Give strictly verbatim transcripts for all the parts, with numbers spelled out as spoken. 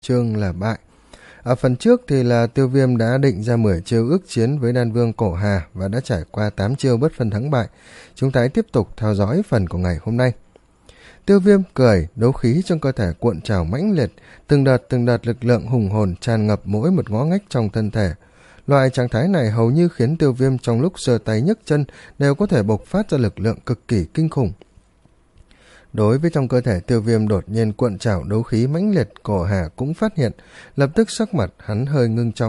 chương là bại. Ở phần trước thì là Tiêu Viêm đã định ra mười chiêu ước chiến với đan vương Cổ Hà và đã trải qua tám chiêu bất phân thắng bại. Chúng ta hãy tiếp tục theo dõi phần của ngày hôm nay. Tiêu Viêm cười, đấu khí trong cơ thể cuộn trào mãnh liệt, từng đợt từng đợt lực lượng hùng hồn tràn ngập mỗi một ngõ ngách trong thân thể. Loại trạng thái này hầu như khiến Tiêu Viêm trong lúc giơ tay nhấc chân đều có thể bộc phát ra lực lượng cực kỳ kinh khủng. Đối với trong cơ thể Tiêu Viêm đột nhiên cuộn trào đấu khí mãnh liệt, Cổ Hà cũng phát hiện, lập tức sắc mặt hắn hơi ngưng trọng.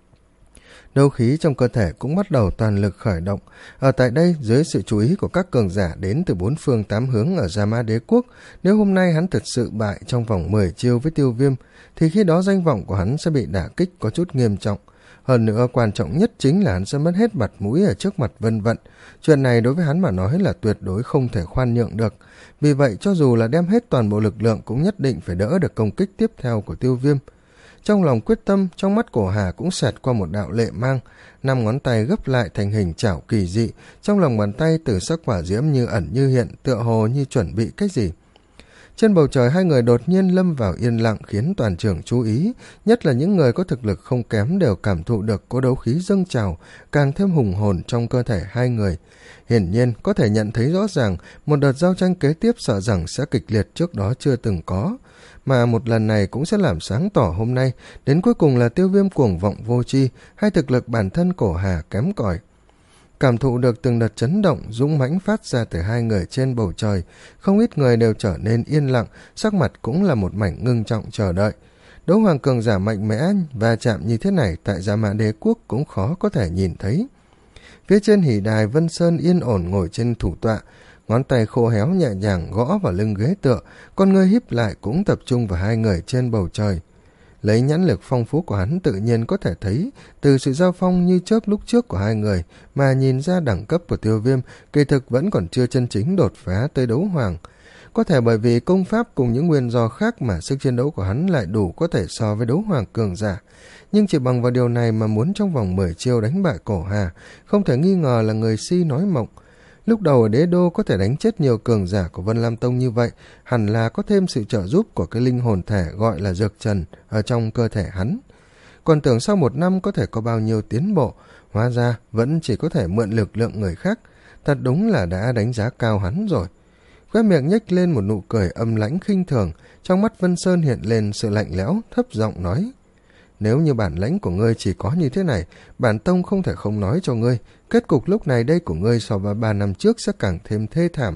Đấu khí trong cơ thể cũng bắt đầu toàn lực khởi động. Ở tại đây, dưới sự chú ý của các cường giả đến từ bốn phương tám hướng ở Gia Mã Đế Quốc, nếu hôm nay hắn thực sự bại trong vòng mười chiêu với Tiêu Viêm, thì khi đó danh vọng của hắn sẽ bị đả kích có chút nghiêm trọng. Hơn nữa, quan trọng nhất chính là hắn sẽ mất hết mặt mũi ở trước mặt Vân Vận. Chuyện này đối với hắn mà nói là tuyệt đối không thể khoan nhượng được. Vì vậy, cho dù là đem hết toàn bộ lực lượng cũng nhất định phải đỡ được công kích tiếp theo của Tiêu Viêm. Trong lòng quyết tâm, trong mắt Cổ Hà cũng xẹt qua một đạo lệ mang, năm ngón tay gấp lại thành hình chảo kỳ dị, trong lòng bàn tay từ sắc hỏa diễm như ẩn như hiện, tựa hồ như chuẩn bị cái gì. Trên bầu trời hai người đột nhiên lâm vào yên lặng khiến toàn trường chú ý, nhất là những người có thực lực không kém đều cảm thụ được cỗ đấu khí dâng trào, càng thêm hùng hồn trong cơ thể hai người. Hiển nhiên có thể nhận thấy rõ ràng một đợt giao tranh kế tiếp sợ rằng sẽ kịch liệt trước đó chưa từng có, mà một lần này cũng sẽ làm sáng tỏ hôm nay, đến cuối cùng là Tiêu Viêm cuồng vọng vô tri hay thực lực bản thân Cổ Hà kém cỏi. Cảm thụ được từng đợt chấn động dũng mãnh phát ra từ hai người trên bầu trời, không ít người đều trở nên yên lặng, sắc mặt cũng là một mảnh ngưng trọng chờ đợi. Đấu hoàng cường giả mạnh mẽ va chạm như thế này tại Gia Mã Đế Quốc cũng khó có thể nhìn thấy. Phía trên hỉ đài, Vân Sơn yên ổn ngồi trên thủ tọa, ngón tay khô héo nhẹ nhàng gõ vào lưng ghế tựa, con ngươi híp lại cũng tập trung vào hai người trên bầu trời. Lấy nhãn lực phong phú của hắn tự nhiên có thể thấy từ sự giao phong như chớp lúc trước của hai người mà nhìn ra đẳng cấp của Tiêu Viêm kỳ thực vẫn còn chưa chân chính đột phá tới đấu hoàng. Có thể bởi vì công pháp cùng những nguyên do khác mà sức chiến đấu của hắn lại đủ có thể so với đấu hoàng cường giả. Nhưng chỉ bằng vào điều này mà muốn trong vòng mười chiêu đánh bại Cổ Hà, không thể nghi ngờ là người si nói mộng. Lúc đầu ở đế đô có thể đánh chết nhiều cường giả của Vân Lam Tông như vậy, hẳn là có thêm sự trợ giúp của cái linh hồn thể gọi là dược trần ở trong cơ thể hắn. Còn tưởng sau một năm có thể có bao nhiêu tiến bộ, hóa ra vẫn chỉ có thể mượn lực lượng người khác. Thật đúng là đã đánh giá cao hắn rồi. Khóe miệng nhếch lên một nụ cười âm lãnh khinh thường, trong mắt Vân Sơn hiện lên sự lạnh lẽo, thấp giọng nói: nếu như bản lãnh của ngươi chỉ có như thế này, bản tông không thể không nói cho ngươi, kết cục lúc này đây của ngươi so với ba năm trước sẽ càng thêm thê thảm.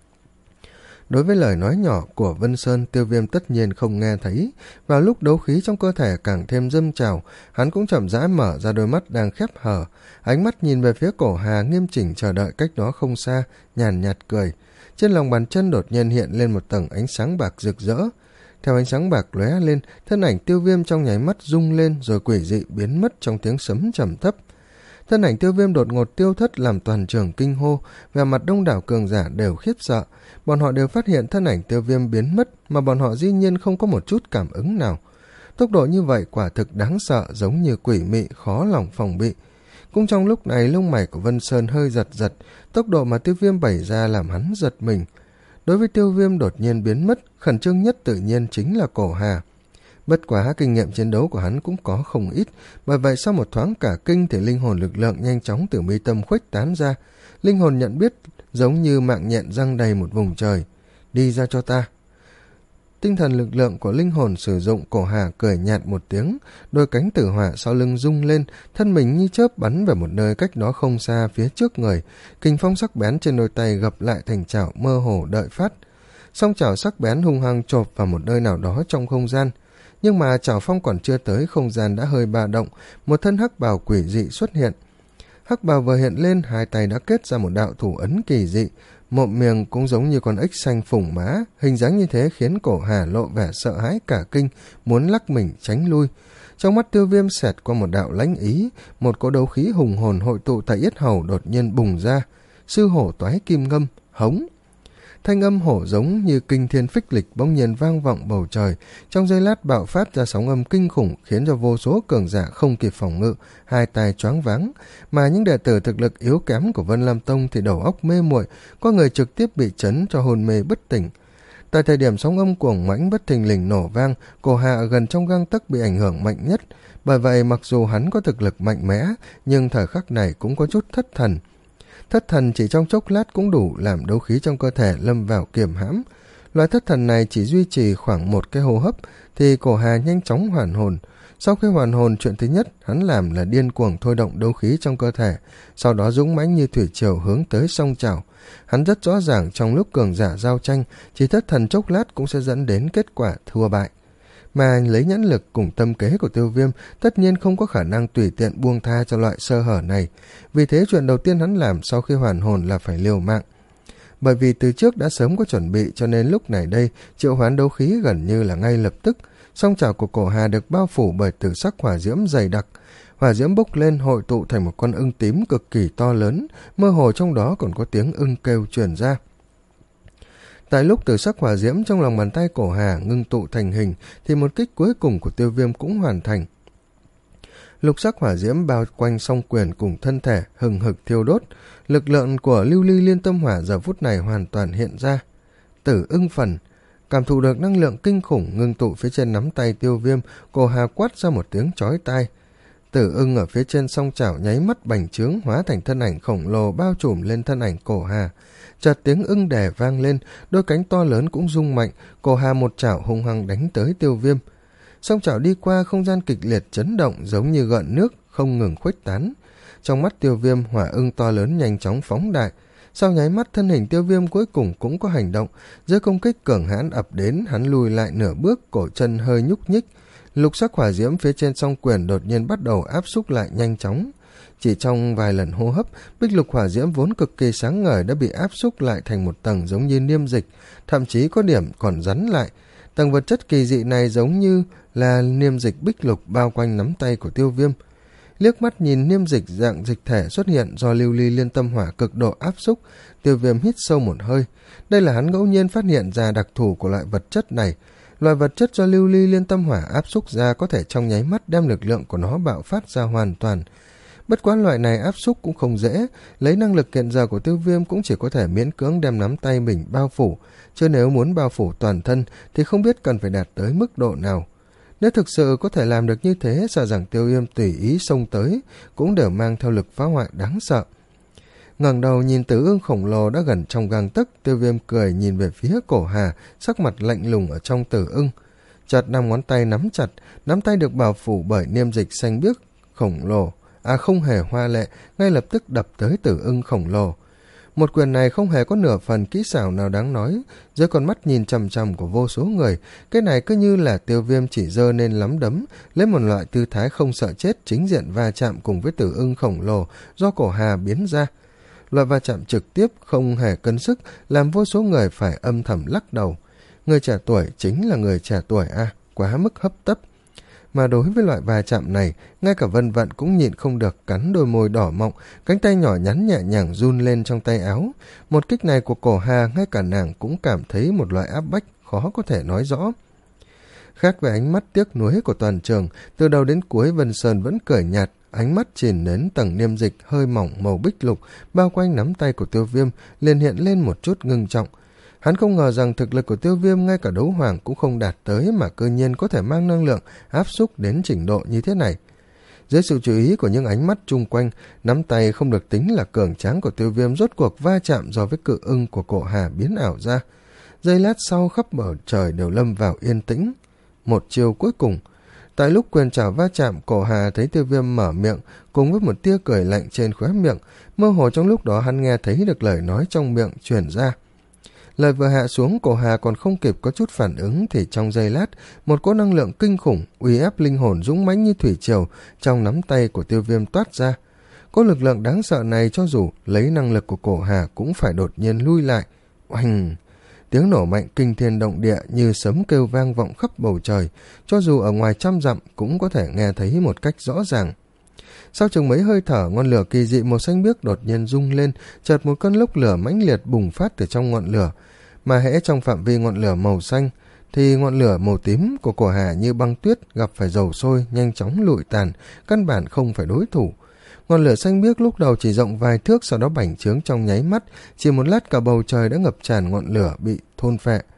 Đối với lời nói nhỏ của Vân Sơn, Tiêu Viêm tất nhiên không nghe thấy. Vào lúc đấu khí trong cơ thể càng thêm dâng trào, hắn cũng chậm rãi mở ra đôi mắt đang khép hờ, ánh mắt nhìn về phía Cổ Hà nghiêm chỉnh chờ đợi cách đó không xa, nhàn nhạt cười. Trên lòng bàn chân đột nhiên hiện lên một tầng ánh sáng bạc rực rỡ. Theo ánh sáng bạc lóe lên, thân ảnh Tiêu Viêm trong nháy mắt rung lên rồi quỷ dị biến mất trong tiếng sấm trầm thấp. Thân ảnh Tiêu Viêm đột ngột tiêu thất làm toàn trường kinh hô, vẻ mặt đông đảo cường giả đều khiếp sợ. Bọn họ đều phát hiện thân ảnh Tiêu Viêm biến mất mà bọn họ dĩ nhiên không có một chút cảm ứng nào. Tốc độ như vậy quả thực đáng sợ, giống như quỷ mị khó lòng phòng bị. Cũng trong lúc này lông mày của Vân Sơn hơi giật giật, tốc độ mà Tiêu Viêm bày ra làm hắn giật mình. Đối với Tiêu Viêm đột nhiên biến mất, khẩn trương nhất tự nhiên chính là Cổ Hà. Bất quá kinh nghiệm chiến đấu của hắn cũng có không ít, bởi vậy sau một thoáng cả kinh thì linh hồn lực lượng nhanh chóng từ mi tâm khuếch tán ra. Linh hồn nhận biết giống như mạng nhện răng đầy một vùng trời. Đi ra cho ta. Tinh thần lực lượng của linh hồn sử dụng, Cổ Hà cười nhạt một tiếng, đôi cánh tử hỏa sau lưng rung lên, thân mình như chớp bắn về một nơi cách đó không xa phía trước người. Kình phong sắc bén trên đôi tay gập lại thành chảo mơ hồ đợi phát. Song chảo sắc bén hung hăng chộp vào một nơi nào đó trong không gian. Nhưng mà chảo phong còn chưa tới, không gian đã hơi ba động, một thân hắc bào quỷ dị xuất hiện. Hắc bào vừa hiện lên, hai tay đã kết ra một đạo thủ ấn kỳ dị, mộm miệng cũng giống như con ếch xanh phủng má, hình dáng như thế khiến Cổ Hà lộ vẻ sợ hãi cả kinh, muốn lắc mình tránh lui. Trong mắt Tiêu Viêm xẹt qua một đạo lãnh ý, một cỗ đấu khí hùng hồn hội tụ tại yết hầu đột nhiên bùng ra. Sư hổ toái kim ngâm, hống. Thanh âm hổ giống như kinh thiên phích lịch bỗng nhiên vang vọng bầu trời, trong giây lát bạo phát ra sóng âm kinh khủng khiến cho vô số cường giả không kịp phòng ngự, hai tai choáng váng, mà những đệ tử thực lực yếu kém của Vân Lam Tông thì đầu óc mê muội, có người trực tiếp bị chấn cho hôn mê bất tỉnh. Tại thời điểm sóng âm cuồng mãnh bất thình lình nổ vang, cổ Hà ở gần trong gang tấc bị ảnh hưởng mạnh nhất. Bởi vậy mặc dù hắn có thực lực mạnh mẽ, nhưng thời khắc này cũng có chút thất thần. Thất thần chỉ trong chốc lát cũng đủ làm đấu khí trong cơ thể lâm vào kiềm hãm. Loại thất thần này chỉ duy trì khoảng một cái hô hấp thì cổ Hà nhanh chóng hoàn hồn. Sau khi hoàn hồn, chuyện thứ nhất hắn làm là điên cuồng thôi động đấu khí trong cơ thể, sau đó dũng mãnh như thủy triều hướng tới song trào. Hắn rất rõ ràng trong lúc cường giả giao tranh, chỉ thất thần chốc lát cũng sẽ dẫn đến kết quả thua bại. Mà lấy nhãn lực cùng tâm kế của Tiêu Viêm, tất nhiên không có khả năng tùy tiện buông tha cho loại sơ hở này. Vì thế chuyện đầu tiên hắn làm sau khi hoàn hồn là phải liều mạng. Bởi vì từ trước đã sớm có chuẩn bị, cho nên lúc này đây triệu hoán đấu khí gần như là ngay lập tức. Song trào của cổ Hà được bao phủ bởi tử sắc hỏa diễm dày đặc. Hỏa diễm bốc lên hội tụ thành một con ưng tím cực kỳ to lớn, mơ hồ trong đó còn có tiếng ưng kêu truyền ra. Tại lúc tử sắc hỏa diễm trong lòng bàn tay cổ Hà ngưng tụ thành hình, thì một kích cuối cùng của Tiêu Viêm cũng hoàn thành. Lục sắc hỏa diễm bao quanh song quyền cùng thân thể hừng hực thiêu đốt, lực lượng của lưu ly liên tâm hỏa giờ phút này hoàn toàn hiện ra. Tử ưng phần, cảm thụ được năng lượng kinh khủng ngưng tụ phía trên nắm tay Tiêu Viêm, cổ Hà quát ra một tiếng chói tai. Tử ưng ở phía trên song chảo nháy mắt bành trướng hóa thành thân ảnh khổng lồ bao trùm lên thân ảnh cổ Hà. Chợt tiếng ưng đè vang lên, đôi cánh to lớn cũng rung mạnh, cổ Hà một chảo hung hăng đánh tới Tiêu Viêm. Song chảo đi qua, không gian kịch liệt chấn động giống như gợn nước không ngừng khuếch tán. Trong mắt Tiêu Viêm, hỏa ưng to lớn nhanh chóng phóng đại. Sau nháy mắt, thân hình Tiêu Viêm cuối cùng cũng có hành động. Dưới công kích cường hãn ập đến, hắn lùi lại nửa bước, cổ chân hơi nhúc nhích. Lục sắc hỏa diễm phía trên song quyền đột nhiên bắt đầu áp xúc lại nhanh chóng. Chỉ trong vài lần hô hấp, bích lục hỏa diễm vốn cực kỳ sáng ngời đã bị áp xúc lại thành một tầng giống như niêm dịch, thậm chí có điểm còn rắn lại. Tầng vật chất kỳ dị này giống như là niêm dịch bích lục bao quanh nắm tay của Tiêu Viêm. Liếc mắt nhìn niêm dịch dạng dịch thể xuất hiện do lưu ly liên tâm hỏa cực độ áp xúc, Tiêu Viêm hít sâu một hơi. Đây là hắn ngẫu nhiên phát hiện ra đặc thù của loại vật chất này. Loại vật chất do lưu ly liên tâm hỏa áp xúc ra có thể trong nháy mắt đem lực lượng của nó bạo phát ra hoàn toàn. Bất quá loại này áp xúc cũng không dễ, lấy năng lực hiện giờ của Tiêu Viêm cũng chỉ có thể miễn cưỡng đem nắm tay mình bao phủ, chứ nếu muốn bao phủ toàn thân thì không biết cần phải đạt tới mức độ nào. Nếu thực sự có thể làm được như thế, sợ rằng Tiêu Viêm tùy ý xông tới cũng đều mang theo lực phá hoại đáng sợ. Ngẩng đầu nhìn tử ưng khổng lồ đã gần trong gang tấc, Tiêu Viêm cười nhìn về phía cổ Hà, sắc mặt lạnh lùng ở trong tử ưng. Chợt năm ngón tay nắm chặt, nắm tay được bao phủ bởi niêm dịch xanh biếc khổng lồ, à không hề hoa lệ, ngay lập tức đập tới tử ưng khổng lồ. Một quyền này không hề có nửa phần kỹ xảo nào đáng nói, dưới con mắt nhìn chằm chằm của vô số người, cái này cứ như là Tiêu Viêm chỉ giơ nên lắm đấm, lấy một loại tư thái không sợ chết chính diện va chạm cùng với tử ưng khổng lồ do cổ Hà biến ra. Loại va chạm trực tiếp không hề cân sức, làm vô số người phải âm thầm lắc đầu. Người trẻ tuổi chính là người trẻ tuổi à, quá mức hấp tấp. Mà đối với loại va chạm này, ngay cả Vân Vận cũng nhịn không được cắn đôi môi đỏ mọng, cánh tay nhỏ nhắn nhẹ nhàng run lên trong tay áo. Một kích này của cổ Hà, ngay cả nàng cũng cảm thấy một loại áp bách khó có thể nói rõ. Khác với ánh mắt tiếc nuối của toàn trường, từ đầu đến cuối Vân Sơn vẫn cười nhạt, ánh mắt chìm đến tầng niêm dịch hơi mỏng màu bích lục bao quanh nắm tay của Tiêu Viêm liền hiện lên một chút ngưng trọng. Hắn không ngờ rằng thực lực của Tiêu Viêm ngay cả đấu hoàng cũng không đạt tới mà cơ nhiên có thể mang năng lượng áp xúc đến trình độ như thế này. Dưới sự chú ý của những ánh mắt chung quanh, nắm tay không được tính là cường tráng của Tiêu Viêm rốt cuộc va chạm do với cự ưng của cổ Hà biến ảo ra. Giây lát sau khắp bầu trời đều lâm vào yên tĩnh. Một chiều cuối cùng, tại lúc quyền trảo va chạm, cổ Hà thấy Tiêu Viêm mở miệng cùng với một tia cười lạnh trên khóe miệng, mơ hồ trong lúc đó hắn nghe thấy được lời nói trong miệng truyền ra. Lời vừa hạ xuống, cổ Hà còn không kịp có chút phản ứng thì trong giây lát, một cỗ năng lượng kinh khủng uy ép linh hồn dũng mãnh như thủy triều trong nắm tay của Tiêu Viêm toát ra. Cỗ lực lượng đáng sợ này cho dù lấy năng lực của cổ Hà cũng phải đột nhiên lui lại. Oanh! Tiếng nổ mạnh kinh thiên động địa như sấm kêu vang vọng khắp bầu trời, cho dù ở ngoài trăm dặm cũng có thể nghe thấy một cách rõ ràng. Sau chừng mấy hơi thở, ngọn lửa kỳ dị màu xanh biếc đột nhiên rung lên, chợt một cơn lốc lửa mãnh liệt bùng phát từ trong ngọn lửa, mà hễ trong phạm vi ngọn lửa màu xanh thì ngọn lửa màu tím của cổ Hà như băng tuyết gặp phải dầu sôi nhanh chóng lụi tàn, căn bản không phải đối thủ. Ngọn lửa xanh biếc lúc đầu chỉ rộng vài thước, sau đó bành trướng trong nháy mắt, chỉ một lát cả bầu trời đã ngập tràn ngọn lửa bị thôn phệ.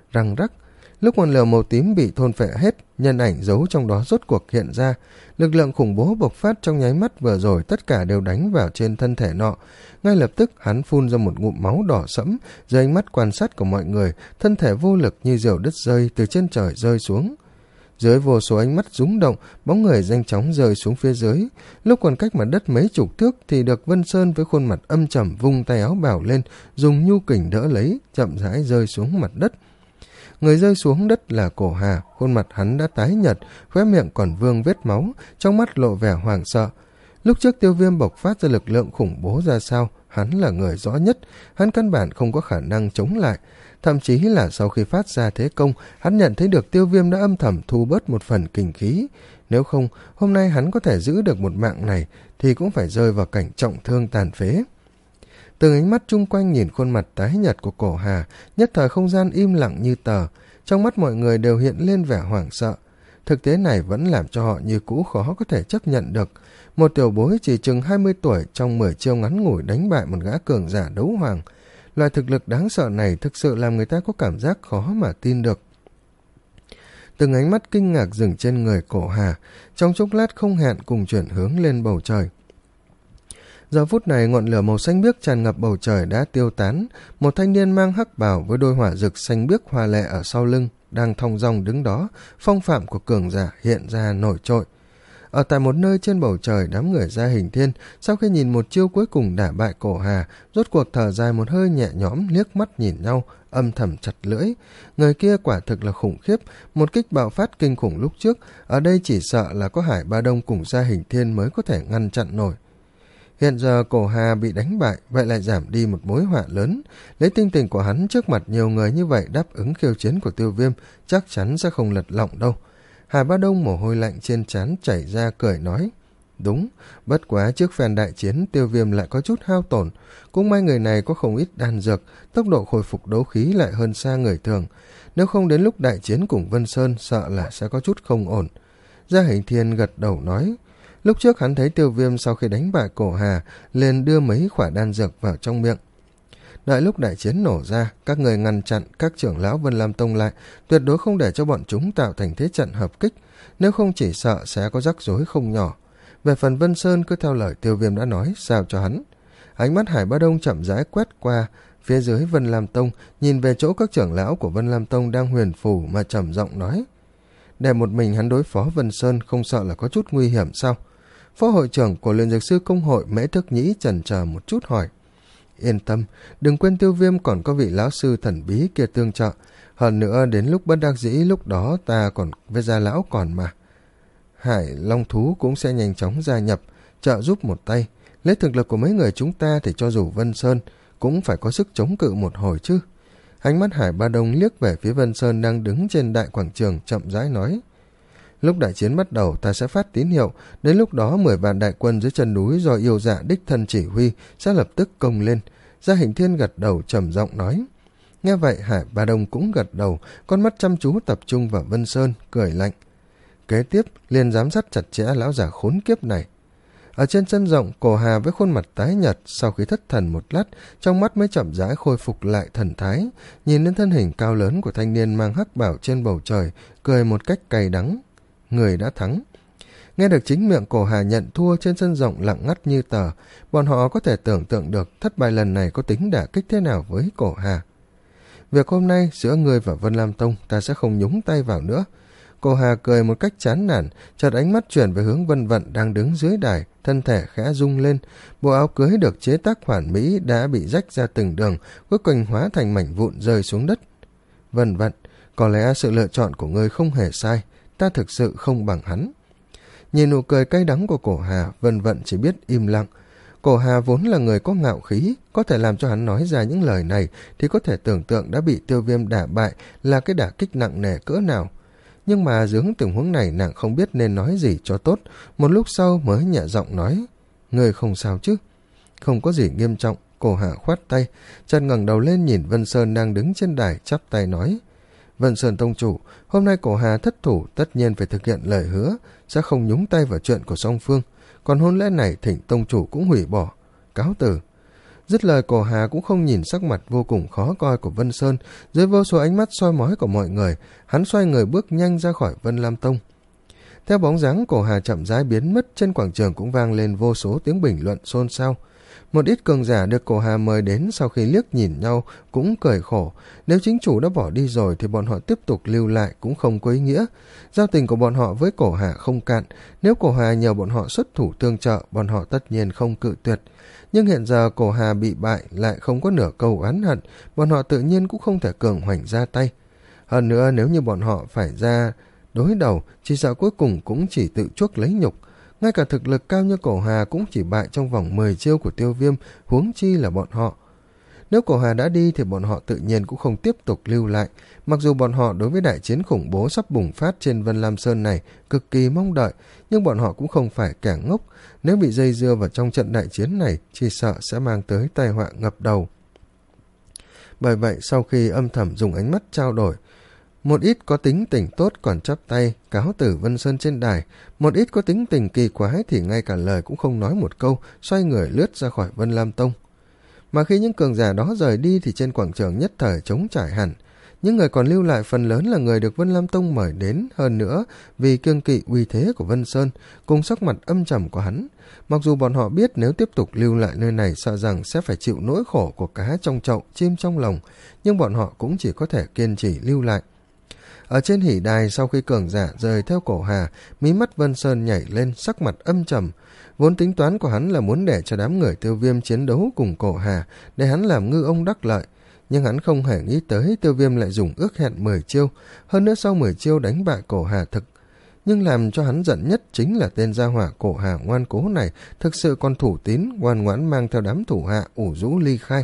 răng rắc. Lúc ngọn lửa màu tím bị thôn phệ hết, nhân ảnh giấu trong đó rốt cuộc hiện ra. Lực lượng khủng bố bộc phát trong nháy mắt vừa rồi tất cả đều đánh vào trên thân thể nọ. Ngay lập tức hắn phun ra một ngụm máu đỏ sẫm, dưới ánh mắt quan sát của mọi người, thân thể vô lực như diều đứt rơi từ trên trời rơi xuống. Dưới vô số ánh mắt rúng động, bóng người nhanh chóng rơi xuống phía dưới. Lúc còn cách mặt đất mấy chục thước thì được Vân Sơn với khuôn mặt âm trầm vung tay áo bào lên, dùng nhu kình đỡ lấy, chậm rãi rơi xuống mặt đất. Người rơi xuống đất là Cổ Hà, khuôn mặt hắn đã tái nhợt, khóe miệng còn vương vết máu, trong mắt lộ vẻ hoảng sợ. Lúc trước Tiêu Viêm bộc phát ra lực lượng khủng bố ra sao, hắn là người rõ nhất, hắn căn bản không có khả năng chống lại. Thậm chí là sau khi phát ra thế công, hắn nhận thấy được Tiêu Viêm đã âm thầm thu bớt một phần kinh khí. Nếu không, hôm nay hắn có thể giữ được một mạng này, thì cũng phải rơi vào cảnh trọng thương tàn phế. Từng ánh mắt chung quanh nhìn khuôn mặt tái nhợt của Cổ Hà, nhất thời không gian im lặng như tờ, trong mắt mọi người đều hiện lên vẻ hoảng sợ. Thực tế này vẫn làm cho họ như cũ khó có thể chấp nhận được. Một tiểu bối chỉ chừng hai mươi tuổi trong mười chiêu ngắn ngủi đánh bại một gã cường giả đấu hoàng. Loại thực lực đáng sợ này thực sự làm người ta có cảm giác khó mà tin được. Từng ánh mắt kinh ngạc dừng trên người Cổ Hà, trong chốc lát không hẹn cùng chuyển hướng lên bầu trời. Giờ phút này ngọn lửa màu xanh biếc tràn ngập bầu trời đã tiêu tán, một thanh niên mang hắc bào với đôi hỏa rực xanh biếc hoa lệ ở sau lưng đang thong dong đứng đó, phong phạm của cường giả hiện ra nổi trội. Ở tại một nơi trên bầu trời, đám người Gia Hình Thiên sau khi nhìn một chiêu cuối cùng đả bại Cổ Hà, rốt cuộc thở dài một hơi nhẹ nhõm, liếc mắt nhìn nhau, âm thầm chặt lưỡi. Người kia quả thực là khủng khiếp, một kích bạo phát kinh khủng lúc trước, ở đây chỉ sợ là có Hải Ba Đông cùng Gia Hình Thiên mới có thể ngăn chặn nổi. Hiện giờ Cổ Hà bị đánh bại, vậy lại giảm đi một mối họa lớn. Lấy tinh tình của hắn trước mặt nhiều người như vậy đáp ứng khiêu chiến của Tiêu Viêm, chắc chắn sẽ không lật lọng đâu. Hà Ba Đông mồ hôi lạnh trên trán chảy ra cười nói, đúng, bất quá trước phen đại chiến Tiêu Viêm lại có chút hao tổn, cũng may người này có không ít đan dược, tốc độ khôi phục đấu khí lại hơn xa người thường, nếu không đến lúc đại chiến cùng Vân Sơn sợ là sẽ có chút không ổn. Gia Hình Thiên gật đầu nói, lúc trước hắn thấy Tiêu Viêm sau khi đánh bại Cổ Hà liền đưa mấy quả đan dược vào trong miệng. Đợi lúc đại chiến nổ ra, các người ngăn chặn các trưởng lão Vân Lam Tông lại, tuyệt đối không để cho bọn chúng tạo thành thế trận hợp kích, nếu không chỉ sợ sẽ có rắc rối không nhỏ. Về phần Vân Sơn cứ theo lời Tiêu Viêm đã nói, sao cho hắn. Ánh mắt Hải Ba Đông chậm rãi quét qua phía dưới Vân Lam Tông, nhìn về chỗ các trưởng lão của Vân Lam Tông đang huyền phù mà trầm giọng nói, để một mình hắn đối phó Vân Sơn không sợ là có chút nguy hiểm sao? Phó hội trưởng của Luyện Dược Sư Công hội Mễ Thức Nhĩ chần chờ một chút hỏi, yên tâm, đừng quên Tiêu Viêm còn có vị lão sư thần bí kia tương trợ, hơn nữa đến lúc bất đắc dĩ lúc đó ta còn với gia lão còn mà. Hải Long Thú cũng sẽ nhanh chóng gia nhập, trợ giúp một tay, lấy thực lực của mấy người chúng ta thì cho dù Vân Sơn cũng phải có sức chống cự một hồi chứ. Ánh mắt Hải Ba Đông liếc về phía Vân Sơn đang đứng trên đại quảng trường chậm rãi nói, lúc đại chiến bắt đầu ta sẽ phát tín hiệu, đến lúc đó mười vạn đại quân dưới chân núi do yêu dạ đích thân chỉ huy sẽ lập tức công lên. Gia Hình Thiên gật đầu trầm giọng nói. Nghe vậy Hải Ba Đông cũng gật đầu, con mắt chăm chú tập trung vào Vân Sơn, cười lạnh. Kế tiếp liền giám sát chặt chẽ lão già khốn kiếp này. Ở trên sân rộng, Cổ Hà với khuôn mặt tái nhợt, sau khi thất thần một lát, trong mắt mới chậm rãi khôi phục lại thần thái, nhìn đến thân hình cao lớn của thanh niên mang hắc bảo trên bầu trời, cười một cách cay đắng. Người đã thắng. Nghe được chính miệng Cổ Hà nhận thua, trên sân rộng lặng ngắt như tờ, bọn họ có thể tưởng tượng được thất bại lần này có tính đả kích thế nào với Cổ Hà. Việc hôm nay giữa ngươi và Vân Lam Tông ta sẽ không nhúng tay vào nữa. Cổ Hà cười một cách chán nản, chợt ánh mắt chuyển về hướng Vân Vận đang đứng dưới đài, thân thể khẽ rung lên. Bộ áo cưới được chế tác hoàn mỹ đã bị rách ra từng đường, cuối cùng hóa thành mảnh vụn rơi xuống đất. Vân Vận, có lẽ sự lựa chọn của ngươi không hề sai, ta thực sự không bằng hắn. Nhìn nụ cười cay đắng của Cổ Hà, Vân Vận chỉ biết im lặng. Cổ Hà vốn là người có ngạo khí, có thể làm cho hắn nói ra những lời này thì có thể tưởng tượng đã bị Tiêu Viêm đả bại là cái đả kích nặng nề cỡ nào. Nhưng mà dưới tình huống này nàng không biết nên nói gì cho tốt, một lúc sau mới nhẹ giọng nói, ngươi không sao chứ? Không có gì nghiêm trọng. Cổ Hà khoát tay, chợt ngẩng đầu lên nhìn Vân Sơn đang đứng trên đài, chắp tay nói, Vân Sơn tông chủ, hôm nay Cổ Hà thất thủ, tất nhiên phải thực hiện lời hứa, sẽ không nhúng tay vào chuyện của song phương, còn hôn lễ này thỉnh tông chủ cũng hủy bỏ, cáo từ. Dứt lời, Cổ Hà cũng không nhìn sắc mặt vô cùng khó coi của Vân Sơn. Dưới vô số ánh mắt soi mói của mọi người, hắn xoay người bước nhanh ra khỏi Vân Lam Tông. Theo bóng dáng Cổ Hà chậm rãi biến mất, trên quảng trường cũng vang lên vô số tiếng bình luận xôn xao. Một ít cường giả được Cổ Hà mời đến sau khi liếc nhìn nhau cũng cười khổ. Nếu chính chủ đã bỏ đi rồi thì bọn họ tiếp tục lưu lại cũng không có ý nghĩa. Giao tình của bọn họ với Cổ Hà không cạn. Nếu Cổ Hà nhờ bọn họ xuất thủ tương trợ, bọn họ tất nhiên không cự tuyệt. Nhưng hiện giờ Cổ Hà bị bại lại không có nửa câu oán hận, bọn họ tự nhiên cũng không thể cường hoành ra tay. Hơn nữa, nếu như bọn họ phải ra đối đầu, chỉ sợ cuối cùng cũng chỉ tự chuốc lấy nhục. Ngay cả thực lực cao như Cổ Hà cũng chỉ bại trong vòng mười chiêu của Tiêu Viêm, huống chi là bọn họ. Nếu Cổ Hà đã đi thì bọn họ tự nhiên cũng không tiếp tục lưu lại, mặc dù bọn họ đối với đại chiến khủng bố sắp bùng phát trên Vân Lam Sơn này cực kỳ mong đợi, nhưng bọn họ cũng không phải kẻ ngốc. Nếu bị dây dưa vào trong trận đại chiến này, chỉ sợ sẽ mang tới tai họa ngập đầu. Bởi vậy, sau khi âm thầm dùng ánh mắt trao đổi, một ít có tính tình tốt còn chắp tay cáo từ Vân Sơn trên đài, một ít có tính tình kỳ quái thì ngay cả lời cũng không nói một câu, xoay người lướt ra khỏi Vân Lam Tông. Mà khi những cường giả đó rời đi thì trên quảng trường nhất thời trống trải hẳn. Những người còn lưu lại phần lớn là người được Vân Lam Tông mời đến, hơn nữa vì kiêng kỵ uy thế của Vân Sơn cùng sắc mặt âm trầm của hắn. Mặc dù bọn họ biết nếu tiếp tục lưu lại nơi này sợ rằng sẽ phải chịu nỗi khổ của cá trong chậu, chim trong lồng, nhưng bọn họ cũng chỉ có thể kiên trì lưu lại. Ở trên hỉ đài, sau khi cường giả rời theo Cổ Hà, mí mắt Vân Sơn nhảy lên, sắc mặt âm trầm. Vốn tính toán của hắn là muốn để cho đám người Tiêu Viêm chiến đấu cùng Cổ Hà, để hắn làm ngư ông đắc lợi. Nhưng hắn không hề nghĩ tới Tiêu Viêm lại dùng ước hẹn mười chiêu, hơn nữa sau mười chiêu đánh bại Cổ Hà thực. Nhưng làm cho hắn giận nhất chính là tên gia hỏa Cổ Hà ngoan cố này thực sự còn thủ tín, ngoan ngoãn mang theo đám thủ hạ ủ rũ ly khai.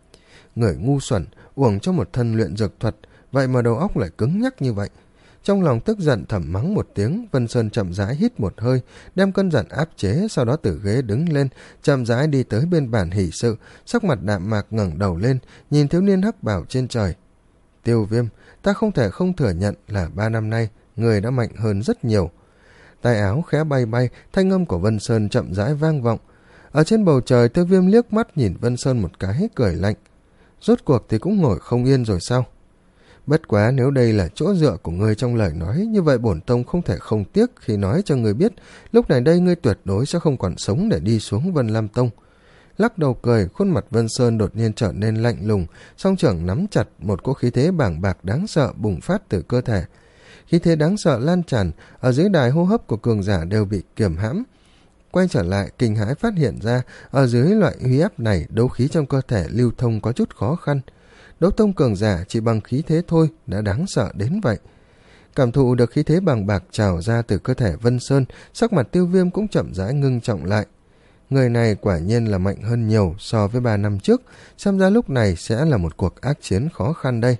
Người ngu xuẩn, uổng cho một thân luyện dược thuật, vậy mà đầu óc lại cứng nhắc như vậy. Trong lòng tức giận thầm mắng một tiếng, Vân Sơn chậm rãi hít một hơi, đem cơn giận áp chế, sau đó từ ghế đứng lên, chậm rãi đi tới bên bàn hỷ sự, sắc mặt đạm mạc ngẩng đầu lên, nhìn thiếu niên hắc bào trên trời. Tiêu Viêm, ta không thể không thừa nhận là ba năm nay, người đã mạnh hơn rất nhiều. Tay áo khẽ bay bay, thanh âm của Vân Sơn chậm rãi vang vọng. Ở trên bầu trời, Tiêu Viêm liếc mắt nhìn Vân Sơn một cái, cười lạnh. Rốt cuộc thì cũng ngồi không yên rồi sao? Bất quá nếu đây là chỗ dựa của ngươi trong lời nói, như vậy bổn tông không thể không tiếc khi nói cho ngươi biết, lúc này đây ngươi tuyệt đối sẽ không còn sống để đi xuống Vân Lam Tông. Lắc đầu cười, khuôn mặt Vân Sơn đột nhiên trở nên lạnh lùng, song trưởng nắm chặt, một cỗ khí thế bàng bạc đáng sợ bùng phát từ cơ thể. Khí thế đáng sợ lan tràn, ở dưới đài hô hấp của cường giả đều bị kiềm hãm. Quay trở lại, kinh hãi phát hiện ra, ở dưới loại uy áp này, đấu khí trong cơ thể lưu thông có chút khó khăn. Đấu tông cường giả chỉ bằng khí thế thôi đã đáng sợ đến vậy. Cảm thụ được khí thế bàng bạc trào ra từ cơ thể Vân Sơn, sắc mặt Tiêu Viêm cũng chậm rãi ngưng trọng lại. Người này quả nhiên là mạnh hơn nhiều so với ba năm trước, xem ra lúc này sẽ là một cuộc ác chiến khó khăn đây.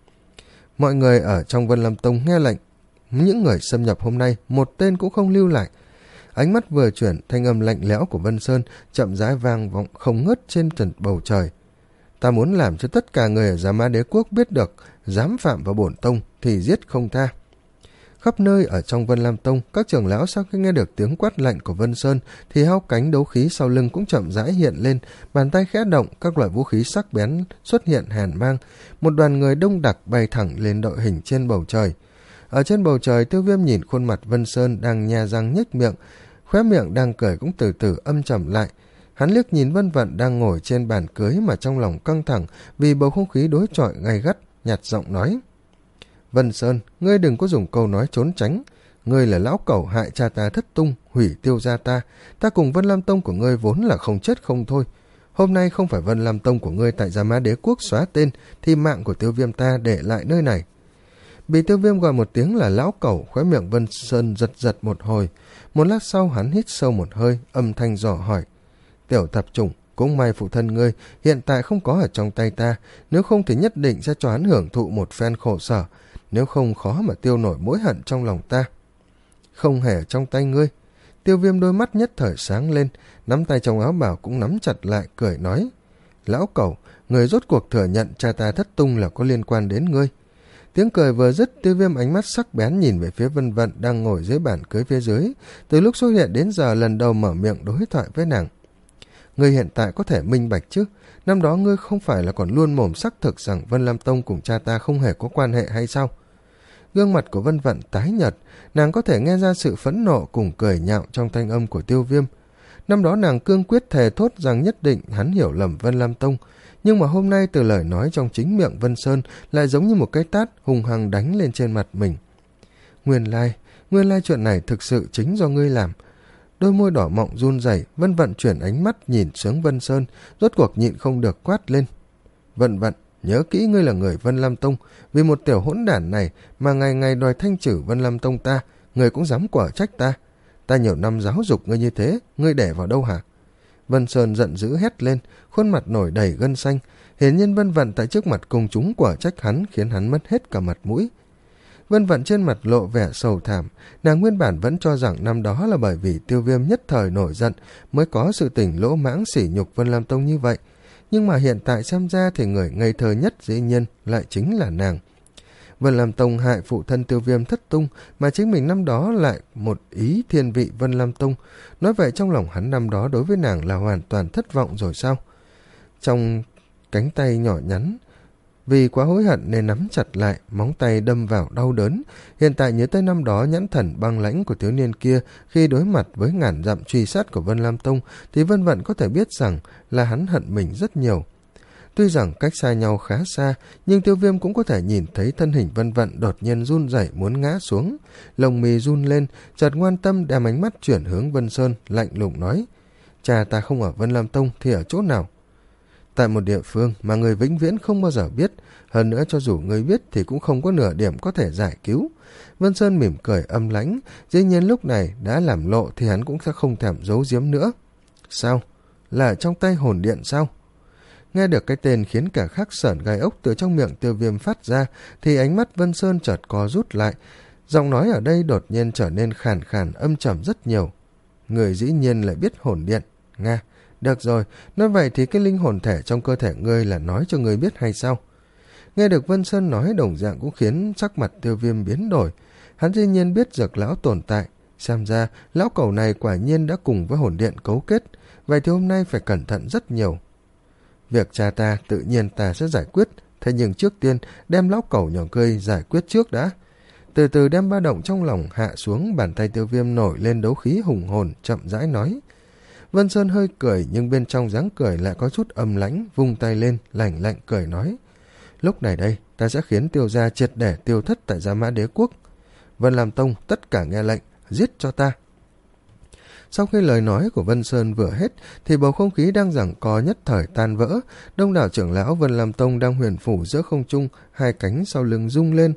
Mọi người ở trong Vân Lam Tông nghe lệnh, những người xâm nhập hôm nay một tên cũng không lưu lại. Ánh mắt vừa chuyển, thanh âm lạnh lẽo của Vân Sơn chậm rãi vang vọng không ngớt trên trần bầu trời. Ta muốn làm cho tất cả người ở Gia Mã Đế Quốc biết được, dám phạm vào bổn tông thì giết không tha. Khắp nơi ở trong Vân Lam Tông, các trưởng lão sau khi nghe được tiếng quát lạnh của Vân Sơn thì hao cánh đấu khí sau lưng cũng chậm rãi hiện lên, bàn tay khẽ động, các loại vũ khí sắc bén xuất hiện hàn mang, một đoàn người đông đặc bay thẳng lên đội hình trên bầu trời. Ở trên bầu trời, Tiêu Viêm nhìn khuôn mặt Vân Sơn đang nhe răng nhếch miệng, khóe miệng đang cười cũng từ từ âm trầm lại. Hắn liếc nhìn Vân Vận đang ngồi trên bàn cưới mà trong lòng căng thẳng vì bầu không khí đối chọi gay gắt, nhạt giọng nói: Vân Sơn, ngươi đừng có dùng câu nói trốn tránh. Ngươi là lão cẩu hại cha ta thất tung, hủy tiêu gia ta. Ta cùng Vân Lam Tông của ngươi vốn là không chết không thôi. Hôm nay không phải Vân Lam Tông của ngươi tại Gia Mã Đế Quốc xóa tên, thì mạng của Tiêu Viêm ta để lại nơi này. Bị Tiêu Viêm gọi một tiếng là lão cẩu, khóe miệng Vân Sơn giật giật một hồi. Một lát sau hắn hít sâu một hơi, âm thanh dò hỏi: Tiểu thập chủng, cũng may phụ thân ngươi hiện tại không có ở trong tay ta, nếu không thì nhất định sẽ cho hắn hưởng thụ một phen khổ sở, nếu không khó mà tiêu nổi mối hận trong lòng ta. Không hề ở trong tay ngươi. Tiêu Viêm đôi mắt nhất thời sáng lên, nắm tay trong áo bào cũng nắm chặt lại, cười nói: Lão cẩu, người rốt cuộc thừa nhận cha ta thất tung là có liên quan đến ngươi. Tiếng cười vừa dứt, Tiêu Viêm ánh mắt sắc bén nhìn về phía Vân Vận đang ngồi dưới bàn cưới phía dưới, từ lúc xuất hiện đến giờ lần đầu mở miệng đối thoại với nàng. ngươi hiện tại có thể minh bạch chứ? Năm đó ngươi không phải là còn luôn mồm xác thực rằng Vân Lam Tông cùng cha ta không hề có quan hệ hay sao? Gương mặt của Vân Vận tái nhợt, nàng có thể nghe ra sự phẫn nộ cùng cười nhạo trong thanh âm của Tiêu Viêm. Năm đó nàng cương quyết thề thốt rằng nhất định hắn hiểu lầm Vân Lam Tông, nhưng mà hôm nay từ lời nói trong chính miệng Vân Sơn lại giống như một cái tát hung hăng đánh lên trên mặt mình. Nguyên lai, nguyên lai chuyện này thực sự chính do ngươi làm. Đôi môi đỏ mọng run rẩy, Vân Vận chuyển ánh mắt nhìn xuống Vân Sơn, rốt cuộc nhịn không được quát lên. Vận Vận, nhớ kỹ ngươi là người Vân Lam Tông, vì một tiểu hỗn đản này mà ngày ngày đòi thanh trừ Vân Lam Tông ta, ngươi cũng dám quở trách ta. Ta nhiều năm giáo dục ngươi như thế, ngươi để vào đâu hả? Vân Sơn giận dữ hét lên, khuôn mặt nổi đầy gân xanh. Hiển nhiên Vân Vận tại trước mặt công chúng quở trách hắn, khiến hắn mất hết cả mặt mũi. Vân Vận trên mặt lộ vẻ sầu thảm, nàng nguyên bản vẫn cho rằng năm đó là bởi vì Tiêu Viêm nhất thời nổi giận mới có sự tình lỗ mãng sỉ nhục Vân Lam Tông như vậy. Nhưng mà hiện tại xem ra thì người ngây thơ nhất dĩ nhiên lại chính là nàng. Vân Lam Tông hại phụ thân Tiêu Viêm thất tung, mà chính mình năm đó lại một ý thiên vị Vân Lam Tông. Nói vậy trong lòng hắn năm đó đối với nàng là hoàn toàn thất vọng rồi sao? Trong cánh tay nhỏ nhắn, vì quá hối hận nên nắm chặt lại, móng tay đâm vào đau đớn. Hiện tại nhớ tới năm đó nhãn thần băng lãnh của thiếu niên kia khi đối mặt với ngàn dặm truy sát của Vân Lam Tông, thì Vân Vận có thể biết rằng là hắn hận mình rất nhiều. Tuy rằng cách xa nhau khá xa, nhưng Tiêu Viêm cũng có thể nhìn thấy thân hình Vân Vận đột nhiên run rẩy muốn ngã xuống. Lồng mì run lên, chợt ngoan tâm đem ánh mắt chuyển hướng Vân Sơn, lạnh lùng nói: Cha ta không ở Vân Lam Tông thì ở chỗ nào? Tại một địa phương mà người vĩnh viễn không bao giờ biết, hơn nữa cho dù người biết thì cũng không có nửa điểm có thể giải cứu. Vân Sơn mỉm cười âm lãnh, dĩ nhiên lúc này đã làm lộ thì hắn cũng sẽ không thèm giấu giếm nữa. Sao? Là ở trong tay hồn điện sao? Nghe được cái tên khiến cả khắc sởn gai ốc từ trong miệng Tiêu Viêm phát ra, thì ánh mắt Vân Sơn chợt co rút lại. Giọng nói ở đây đột nhiên trở nên khàn khàn âm trầm rất nhiều. Người dĩ nhiên lại biết hồn điện. Nga, được rồi, nói vậy thì cái linh hồn thể trong cơ thể ngươi là nói cho ngươi biết hay sao? Nghe được Vân Sơn nói đồng dạng cũng khiến sắc mặt Tiêu Viêm biến đổi. Hắn dĩ nhiên biết Dược lão tồn tại. Xem ra, lão cẩu này quả nhiên đã cùng với hồn điện cấu kết. Vậy thì hôm nay phải cẩn thận rất nhiều. Việc cha ta tự nhiên ta sẽ giải quyết, thế nhưng trước tiên đem lão cẩu nhỏ cây giải quyết trước đã. Từ từ đem ba động trong lòng hạ xuống, bàn tay Tiêu Viêm nổi lên đấu khí hùng hồn, chậm rãi nói. Vân Sơn hơi cười, nhưng bên trong dáng cười lại có chút âm lãnh, vung tay lên, lạnh lạnh cười nói. Lúc này đây, ta sẽ khiến Tiêu gia triệt để tiêu thất tại Gia Mã Đế Quốc. Vân Lam Tông tất cả nghe lệnh, giết cho ta. Sau khi lời nói của Vân Sơn vừa hết, thì bầu không khí đang giằng co nhất thời tan vỡ. Đông đảo trưởng lão Vân Lam Tông đang huyền phủ giữa không trung, hai cánh sau lưng rung lên,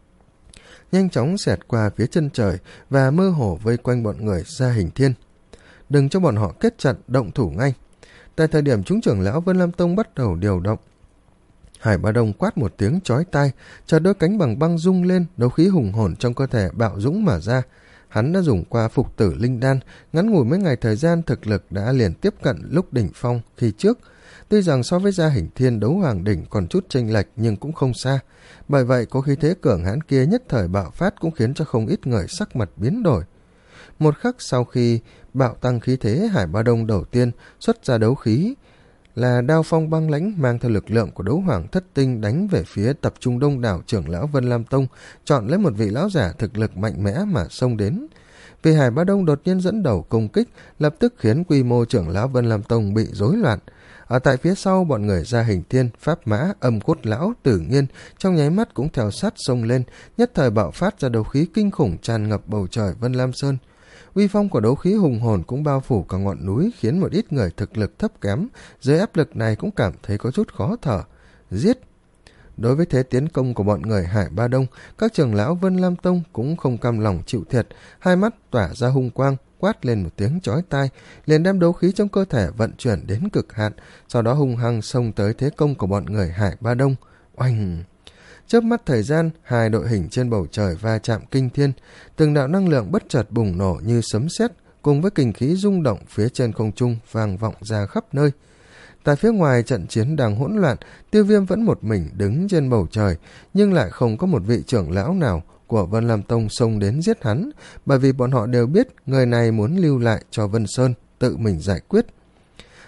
nhanh chóng xẹt qua phía chân trời và mơ hồ vây quanh bọn người Gia Hình Thiên. Đừng cho bọn họ kết trận, động thủ ngay. Tại thời điểm chúng trưởng lão Vân Lam Tông bắt đầu điều động, Hải Ba Đông quát một tiếng chói tai, chợt đôi cánh bằng băng rung lên, đấu khí hùng hồn trong cơ thể bạo dũng mở ra. Hắn đã dùng qua phục tử linh đan, ngắn ngủi mấy ngày thời gian thực lực đã liền tiếp cận lúc đỉnh phong khi trước. Tuy rằng so với Gia Hình Thiên đấu hoàng đỉnh còn chút chênh lệch nhưng cũng không xa. Bởi vậy có khí thế cường hãn kia nhất thời bạo phát cũng khiến cho không ít người sắc mặt biến đổi. Một khắc sau khi bạo tăng khí thế, Hải Ba Đông đầu tiên xuất ra đấu khí là đao phong băng lãnh mang theo lực lượng của đấu hoàng thất tinh đánh về phía tập trung đông đảo trưởng lão Vân Lam Tông, chọn lấy một vị lão giả thực lực mạnh mẽ mà xông đến. Vì Hải Ba Đông đột nhiên dẫn đầu công kích, lập tức khiến quy mô trưởng lão Vân Lam Tông bị rối loạn. Ở tại phía sau, bọn người Gia Hình Thiên, Pháp Mã, Âm Cốt Lão, Tử Nghiên trong nháy mắt cũng theo sát xông lên, nhất thời bạo phát ra đấu khí kinh khủng tràn ngập bầu trời Vân Lam Sơn. Uy phong của đấu khí hùng hồn cũng bao phủ cả ngọn núi, khiến một ít người thực lực thấp kém dưới áp lực này cũng cảm thấy có chút khó thở. Giết! Đối với thế tiến công của bọn người Hải Ba Đông, các trưởng lão Vân Lam Tông cũng không cam lòng chịu thiệt, hai mắt tỏa ra hung quang, quát lên một tiếng chói tai, liền đem đấu khí trong cơ thể vận chuyển đến cực hạn, sau đó hung hăng xông tới thế công của bọn người Hải Ba Đông. Oanh! Chớp mắt thời gian, hai đội hình trên bầu trời va chạm kinh thiên, từng đạo năng lượng bất chợt bùng nổ như sấm sét, cùng với kình khí rung động phía trên không trung vang vọng ra khắp nơi. Tại phía ngoài trận chiến đang hỗn loạn, Tiêu Viêm vẫn một mình đứng trên bầu trời, nhưng lại không có một vị trưởng lão nào của Vân Lam Tông xông đến giết hắn, bởi vì bọn họ đều biết người này muốn lưu lại cho Vân Sơn tự mình giải quyết.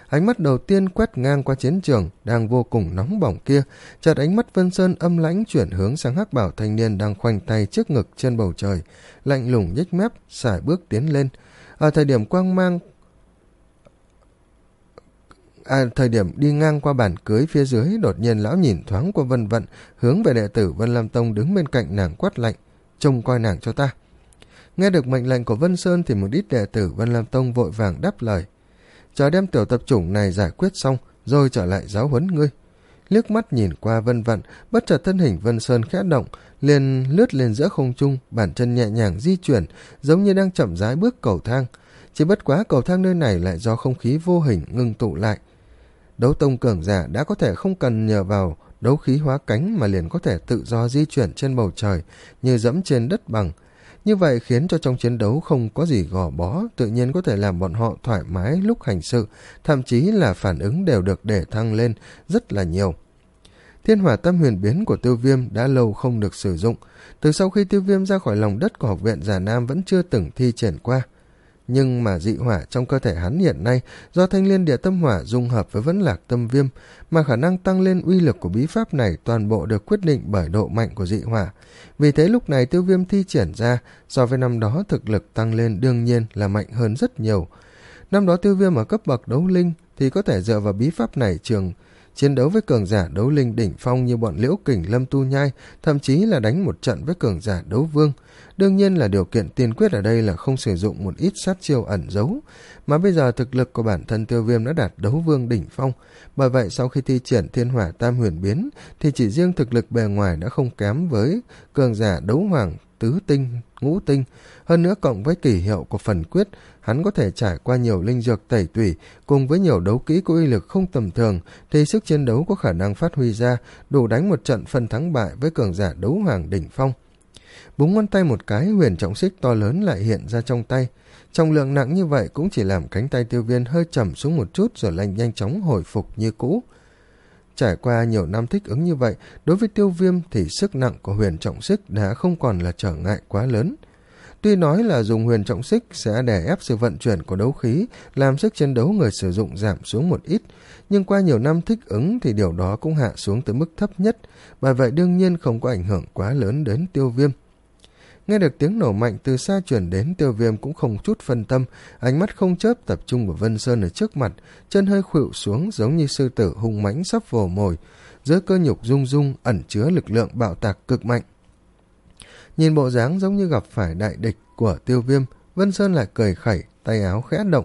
Ánh mắt đầu tiên quét ngang qua chiến trường đang vô cùng nóng bỏng kia, chợt ánh mắt Vân Sơn âm lãnh chuyển hướng sang hắc bảo thanh niên đang khoanh tay trước ngực trên bầu trời, lạnh lùng nhếch mép, sải bước tiến lên. Ở thời điểm quang mang À, thời điểm đi ngang qua bàn cưới phía dưới, đột nhiên lão nhìn thoáng qua Vân Vận, hướng về đệ tử Vân Lam Tông đứng bên cạnh nàng quát lạnh: "Trông coi nàng cho ta." Nghe được mệnh lệnh của Vân Sơn thì một ít đệ tử Vân Lam Tông vội vàng đáp lời: "Chờ đem tiểu tập chủng này giải quyết xong rồi trở lại giáo huấn ngươi." Liếc mắt nhìn qua Vân Vận, bất chợt thân hình Vân Sơn khẽ động, liền lướt lên giữa không trung, bàn chân nhẹ nhàng di chuyển, giống như đang chậm rãi bước cầu thang. Chỉ bất quá cầu thang nơi này lại do không khí vô hình ngưng tụ lại. Đấu tông cường giả đã có thể không cần nhờ vào đấu khí hóa cánh mà liền có thể tự do di chuyển trên bầu trời như dẫm trên đất bằng. Như vậy khiến cho trong chiến đấu không có gì gò bó, tự nhiên có thể làm bọn họ thoải mái lúc hành sự, thậm chí là phản ứng đều được để thăng lên rất là nhiều. Thiên hỏa tâm huyền biến của Tiêu Viêm đã lâu không được sử dụng. Từ sau khi Tiêu Viêm ra khỏi lòng đất của học viện Già Nam vẫn chưa từng thi triển qua. Nhưng mà dị hỏa trong cơ thể hắn hiện nay do thanh liên địa tâm hỏa dung hợp với vẫn lạc tâm viêm, mà khả năng tăng lên uy lực của bí pháp này toàn bộ được quyết định bởi độ mạnh của dị hỏa. Vì thế lúc này Tiêu Viêm thi triển ra so với năm đó thực lực tăng lên đương nhiên là mạnh hơn rất nhiều. Năm đó Tiêu Viêm ở cấp bậc đấu linh thì có thể dựa vào bí pháp này trường chiến đấu với cường giả đấu linh đỉnh phong như bọn Liễu Kình, Lâm Tu Nhai, thậm chí là đánh một trận với cường giả đấu vương. Đương nhiên là điều kiện tiên quyết ở đây là không sử dụng một ít sát chiêu ẩn giấu, mà bây giờ thực lực của bản thân Tiêu Viêm đã đạt đấu vương đỉnh phong. Bởi vậy sau khi thi triển thiên hỏa tam huyền biến thì chỉ riêng thực lực bề ngoài đã không kém với cường giả đấu hoàng tứ tinh, ngũ tinh. Hơn nữa cộng với kỳ hiệu của phần quyết, hắn có thể trải qua nhiều linh dược tẩy tủy cùng với nhiều đấu kỹ có uy lực không tầm thường, thì sức chiến đấu có khả năng phát huy ra, đủ đánh một trận phân thắng bại với cường giả đấu hoàng đỉnh phong. Búng ngón tay một cái, huyền trọng xích to lớn lại hiện ra trong tay. Trọng lượng nặng như vậy cũng chỉ làm cánh tay Tiêu Viêm hơi chậm xuống một chút rồi lại nhanh chóng hồi phục như cũ. Trải qua nhiều năm thích ứng như vậy, đối với Tiêu Viêm thì sức nặng của huyền trọng xích đã không còn là trở ngại quá lớn. Tuy nói là dùng huyền trọng xích sẽ đè ép sự vận chuyển của đấu khí, làm sức chiến đấu người sử dụng giảm xuống một ít, nhưng qua nhiều năm thích ứng thì điều đó cũng hạ xuống tới mức thấp nhất, bởi vậy đương nhiên không có ảnh hưởng quá lớn đến Tiêu Viêm. Nghe được tiếng nổ mạnh từ xa truyền đến, Tiêu Viêm cũng không chút phân tâm, ánh mắt không chớp tập trung vào Vân Sơn ở trước mặt, chân hơi khuỵu xuống giống như sư tử hung mãnh sắp vồ mồi, giữa cơ nhục rung rung ẩn chứa lực lượng bạo tạc cực mạnh. Nhìn bộ dáng giống như gặp phải đại địch của Tiêu Viêm, Vân Sơn lại cười khẩy, tay áo khẽ động.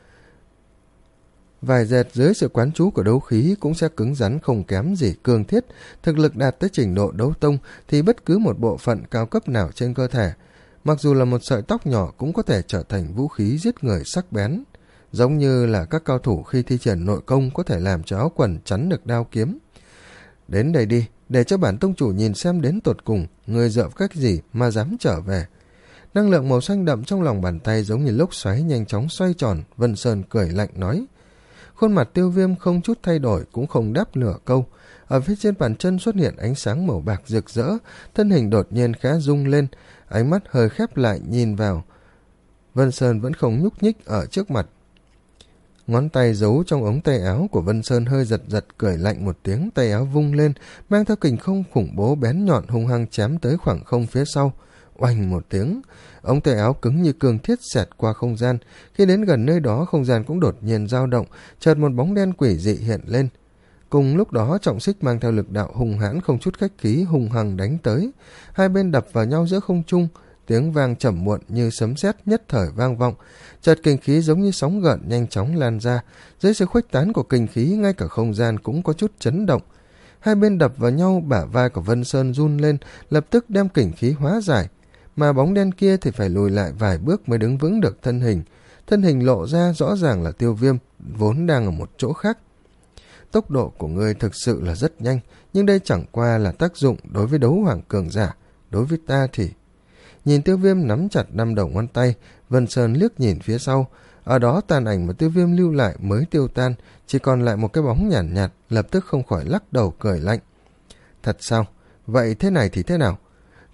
Vài dệt dưới sự quán trú của đấu khí cũng sẽ cứng rắn không kém gì cương thiết. Thực lực đạt tới trình độ đấu tông thì bất cứ một bộ phận cao cấp nào trên cơ thể, mặc dù là một sợi tóc nhỏ cũng có thể trở thành vũ khí giết người sắc bén. Giống như là các cao thủ khi thi triển nội công có thể làm cho áo quần chắn được đao kiếm. Đến đây đi, để cho bản tông chủ nhìn xem đến tột cùng người dựa cách gì mà dám trở về. Năng lượng màu xanh đậm trong lòng bàn tay giống như lốc xoáy nhanh chóng xoay tròn. Vân Sơn cười lạnh nói. Khuôn mặt Tiêu Viêm không chút thay đổi, cũng không đáp nửa câu. Ở phía trên bàn chân xuất hiện ánh sáng màu bạc rực rỡ, thân hình đột nhiên khẽ rung lên, ánh mắt hơi khép lại nhìn vào. Vân Sơn vẫn không nhúc nhích ở trước mặt. Ngón tay giấu trong ống tay áo của Vân Sơn hơi giật giật, cười lạnh một tiếng, tay áo vung lên, mang theo kình không khủng bố bén nhọn hung hăng chém tới khoảng không phía sau. Oanh một tiếng, ống tay áo cứng như cương thiết xẹt qua không gian. Khi đến gần nơi đó, không gian cũng đột nhiên dao động, chợt một bóng đen quỷ dị hiện lên. Cùng lúc đó, trọng xích mang theo lực đạo hùng hãn không chút khách khí hung hăng đánh tới. Hai bên đập vào nhau giữa không trung, tiếng vang trầm muộn như sấm sét nhất thời vang vọng. Chợt kinh khí giống như sóng gợn nhanh chóng lan ra, dưới sự khuếch tán của kinh khí ngay cả không gian cũng có chút chấn động. Hai bên đập vào nhau, bả vai của Vân Sơn run lên, lập tức đem kình khí hóa giải. Mà bóng đen kia thì phải lùi lại vài bước mới đứng vững được thân hình. Thân hình lộ ra rõ ràng là Tiêu Viêm, vốn đang ở một chỗ khác. Tốc độ của ngươi thực sự là rất nhanh, nhưng đây chẳng qua là tác dụng đối với đấu hoàng cường giả. Đối với ta thì... Nhìn Tiêu Viêm nắm chặt năm đầu ngón tay, Vân Sơn liếc nhìn phía sau. Ở đó tàn ảnh mà Tiêu Viêm lưu lại mới tiêu tan, chỉ còn lại một cái bóng nhàn nhạt, nhạt, lập tức không khỏi lắc đầu cười lạnh. Thật sao? Vậy thế này thì thế nào?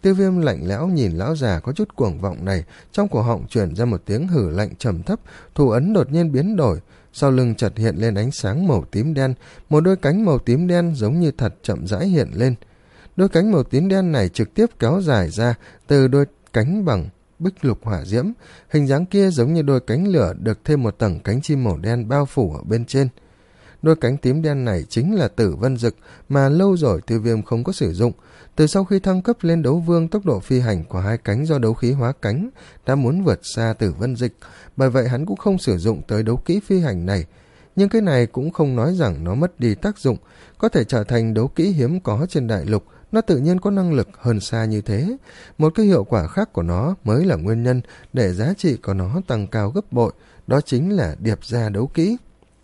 Tiêu Viêm lạnh lẽo nhìn lão già có chút cuồng vọng này, trong cổ họng truyền ra một tiếng hử lạnh trầm thấp, thủ ấn đột nhiên biến đổi, sau lưng chợt hiện lên ánh sáng màu tím đen, một đôi cánh màu tím đen giống như thật chậm rãi hiện lên. Đôi cánh màu tím đen này trực tiếp kéo dài ra từ đôi cánh bằng bích lục hỏa diễm, hình dáng kia giống như đôi cánh lửa được thêm một tầng cánh chim màu đen bao phủ ở bên trên. Đôi cánh tím đen này chính là Tử Vân Dực mà lâu rồi Tiêu Viêm không có sử dụng. Từ sau khi thăng cấp lên đấu vương, tốc độ phi hành của hai cánh do đấu khí hóa cánh đã muốn vượt xa Tử Vân Dực, bởi vậy hắn cũng không sử dụng tới đấu kỹ phi hành này. Nhưng cái này cũng không nói rằng nó mất đi tác dụng, có thể trở thành đấu kỹ hiếm có trên đại lục, nó tự nhiên có năng lực hơn xa như thế. Một cái hiệu quả khác của nó mới là nguyên nhân để giá trị của nó tăng cao gấp bội, đó chính là điệp gia đấu kỹ.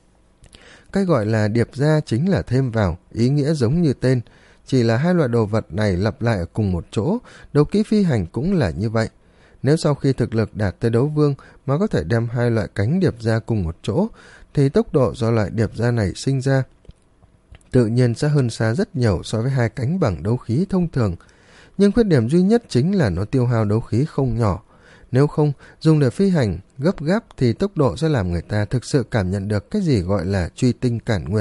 Cái gọi là điệp gia chính là thêm vào, ý nghĩa giống như tên, chỉ là hai loại đồ vật này lặp lại ở cùng một chỗ, đấu kỹ phi hành cũng là như vậy. Nếu sau khi thực lực đạt tới đấu vương mà có thể đem hai loại cánh điệp gia cùng một chỗ, thì tốc độ do loại điệp gia này sinh ra tự nhiên sẽ hơn xa rất nhiều so với hai cánh bằng đấu khí thông thường. Nhưng khuyết điểm duy nhất chính là nó tiêu hao đấu khí không nhỏ. Nếu không, dùng để phi hành gấp gáp thì tốc độ sẽ làm người ta thực sự cảm nhận được cái gì gọi là truy tinh cản nguyệt.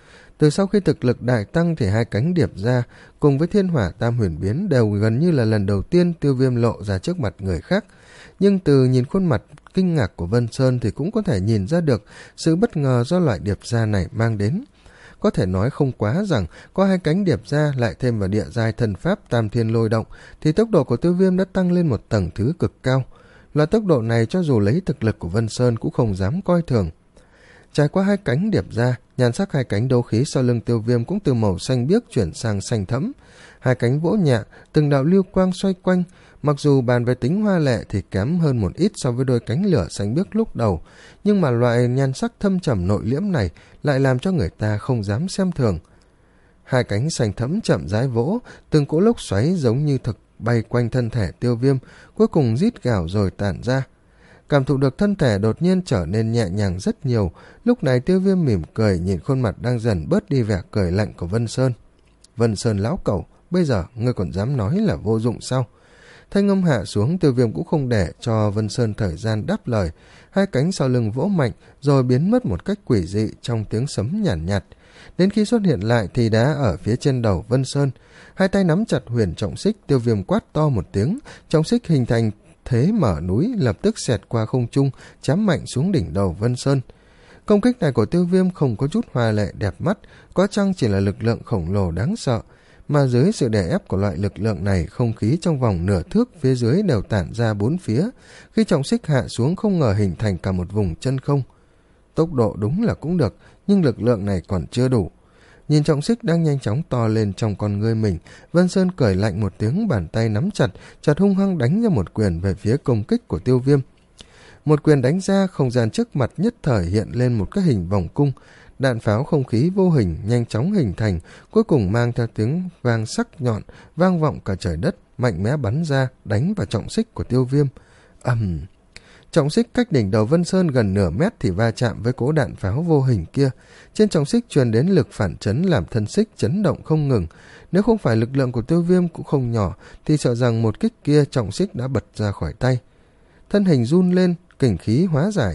Từ sau khi thực lực đại tăng thì hai cánh điệp ra cùng với thiên hỏa tam huyền biến đều gần như là lần đầu tiên Tiêu Viêm lộ ra trước mặt người khác. Nhưng từ nhìn khuôn mặt kinh ngạc của Vân Sơn thì cũng có thể nhìn ra được sự bất ngờ do loại điệp gia này mang đến. Có thể nói không quá rằng có hai cánh điệp gia lại thêm vào địa giai thần pháp tam thiên lôi động thì tốc độ của Tiêu Viêm đã tăng lên một tầng thứ cực cao. Loại tốc độ này cho dù lấy thực lực của Vân Sơn cũng không dám coi thường. Trải qua hai cánh điệp ra, nhan sắc hai cánh đấu khí sau lưng Tiêu Viêm cũng từ màu xanh biếc chuyển sang xanh thẫm. Hai cánh vỗ nhẹ, từng đạo lưu quang xoay quanh, mặc dù bàn về tính hoa lệ thì kém hơn một ít so với đôi cánh lửa xanh biếc lúc đầu, nhưng mà loại nhan sắc thâm trầm nội liễm này lại làm cho người ta không dám xem thường. Hai cánh xanh thẫm chậm rãi vỗ, từng cỗ lốc xoáy giống như thực bay quanh thân thể Tiêu Viêm, cuối cùng rít gào rồi tản ra. Cảm thụ được thân thể đột nhiên trở nên nhẹ nhàng rất nhiều, lúc này Tiêu Viêm mỉm cười nhìn khuôn mặt đang dần bớt đi vẻ cười lạnh của Vân Sơn. Vân Sơn lão cẩu, bây giờ ngươi còn dám nói là vô dụng sao? Thanh âm hạ xuống, Tiêu Viêm cũng không để cho Vân Sơn thời gian đáp lời, hai cánh sau lưng vỗ mạnh rồi biến mất một cách quỷ dị trong tiếng sấm nhàn nhạt, nhạt. Đến khi xuất hiện lại thì đã ở phía trên đầu Vân Sơn, hai tay nắm chặt huyền trọng xích. Tiêu Viêm quát to một tiếng, trọng xích hình thành thế mở núi, lập tức xẹt qua không trung, chém mạnh xuống đỉnh đầu Vân Sơn. Công kích này của Tiêu Viêm không có chút hoa lệ đẹp mắt, có chăng chỉ là lực lượng khổng lồ đáng sợ, mà dưới sự đè ép của loại lực lượng này, không khí trong vòng nửa thước phía dưới đều tản ra bốn phía. Khi trọng xích hạ xuống không ngờ hình thành cả một vùng chân không. Tốc độ đúng là cũng được, nhưng lực lượng này còn chưa đủ. Nhìn trọng xích đang nhanh chóng to lên trong con ngươi mình, Vân Sơn cười lạnh một tiếng, bàn tay nắm chặt, chặt hung hăng đánh ra một quyền về phía công kích của Tiêu Viêm. Một quyền đánh ra, không gian trước mặt nhất thời hiện lên một cái hình vòng cung, đạn pháo không khí vô hình nhanh chóng hình thành, cuối cùng mang theo tiếng vang sắc nhọn, vang vọng cả trời đất, mạnh mẽ bắn ra, đánh vào trọng xích của Tiêu Viêm. Ầm! Uhm. Trọng xích cách đỉnh đầu Vân Sơn gần nửa mét thì va chạm với cỗ đạn pháo vô hình kia. Trên trọng xích truyền đến lực phản chấn làm thân xích chấn động không ngừng. Nếu không phải lực lượng của Tiêu Viêm cũng không nhỏ thì sợ rằng một kích kia trọng xích đã bật ra khỏi tay. Thân hình run lên, kình khí hóa giải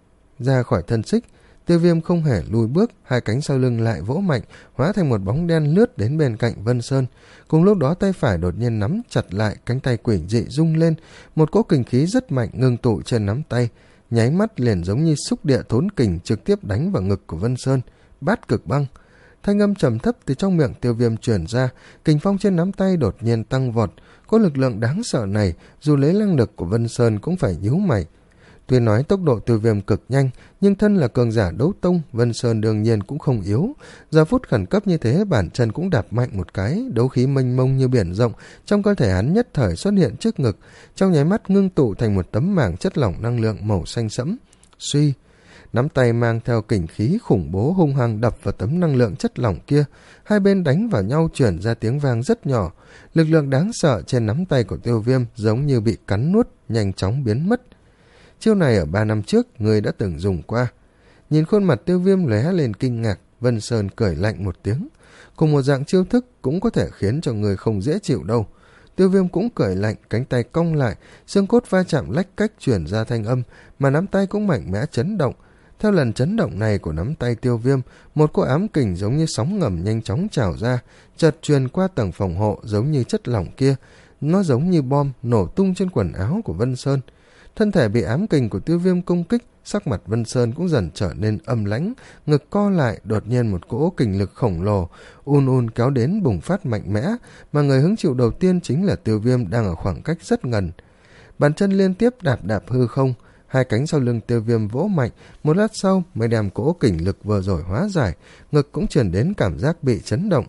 ra khỏi thân xích. Tiêu Viêm không hề lùi bước, hai cánh sau lưng lại vỗ mạnh, hóa thành một bóng đen lướt đến bên cạnh Vân Sơn. Cùng lúc đó tay phải đột nhiên nắm chặt lại, cánh tay quỷ dị rung lên, một cỗ kình khí rất mạnh ngưng tụ trên nắm tay, nháy mắt liền giống như xúc địa thốn kình trực tiếp đánh vào ngực của Vân Sơn. Bát cực băng. Thanh âm trầm thấp từ trong miệng Tiêu Viêm truyền ra, kình phong trên nắm tay đột nhiên tăng vọt. Có lực lượng đáng sợ này, dù lấy năng lực của Vân Sơn cũng phải nhíu mày. Tuy nói tốc độ Tiêu Viêm cực nhanh, nhưng thân là cường giả đấu tông, Vân Sơn đương nhiên cũng không yếu. Giờ phút khẩn cấp như thế, bản chân cũng đạp mạnh một cái, đấu khí mênh mông như biển rộng, trong cơ thể hắn nhất thời xuất hiện trước ngực, trong nháy mắt ngưng tụ thành một tấm màng chất lỏng năng lượng màu xanh sẫm. Suy, nắm tay mang theo kình khí khủng bố hung hăng đập vào tấm năng lượng chất lỏng kia, hai bên đánh vào nhau truyền ra tiếng vang rất nhỏ. Lực lượng đáng sợ trên nắm tay của Tiêu Viêm giống như bị cắn nuốt, nhanh chóng biến mất. Chiêu này ở ba năm trước người đã từng dùng qua. Nhìn khuôn mặt Tiêu Viêm lóe lên kinh ngạc, Vân Sơn cười lạnh một tiếng. Cùng một dạng chiêu thức cũng có thể khiến cho người không dễ chịu đâu. Tiêu Viêm cũng cười lạnh, cánh tay cong lại, xương cốt va chạm lách cách chuyển ra thanh âm, mà nắm tay cũng mạnh mẽ chấn động. Theo lần chấn động này của nắm tay Tiêu Viêm, một cỗ ám kình giống như sóng ngầm nhanh chóng trào ra, chợt truyền qua tầng phòng hộ giống như chất lỏng kia. Nó giống như bom nổ tung trên quần áo của Vân Sơn. Thân thể bị ám kình của Tiêu Viêm công kích, sắc mặt Vân Sơn cũng dần trở nên âm lãnh, ngực co lại, đột nhiên một cỗ kình lực khổng lồ un un kéo đến bùng phát mạnh mẽ, mà người hứng chịu đầu tiên chính là Tiêu Viêm đang ở khoảng cách rất gần. Bàn chân liên tiếp đạp đạp hư không, hai cánh sau lưng Tiêu Viêm vỗ mạnh, một lát sau mới đem cỗ kình lực vừa rồi hóa giải, ngực cũng truyền đến cảm giác bị chấn động.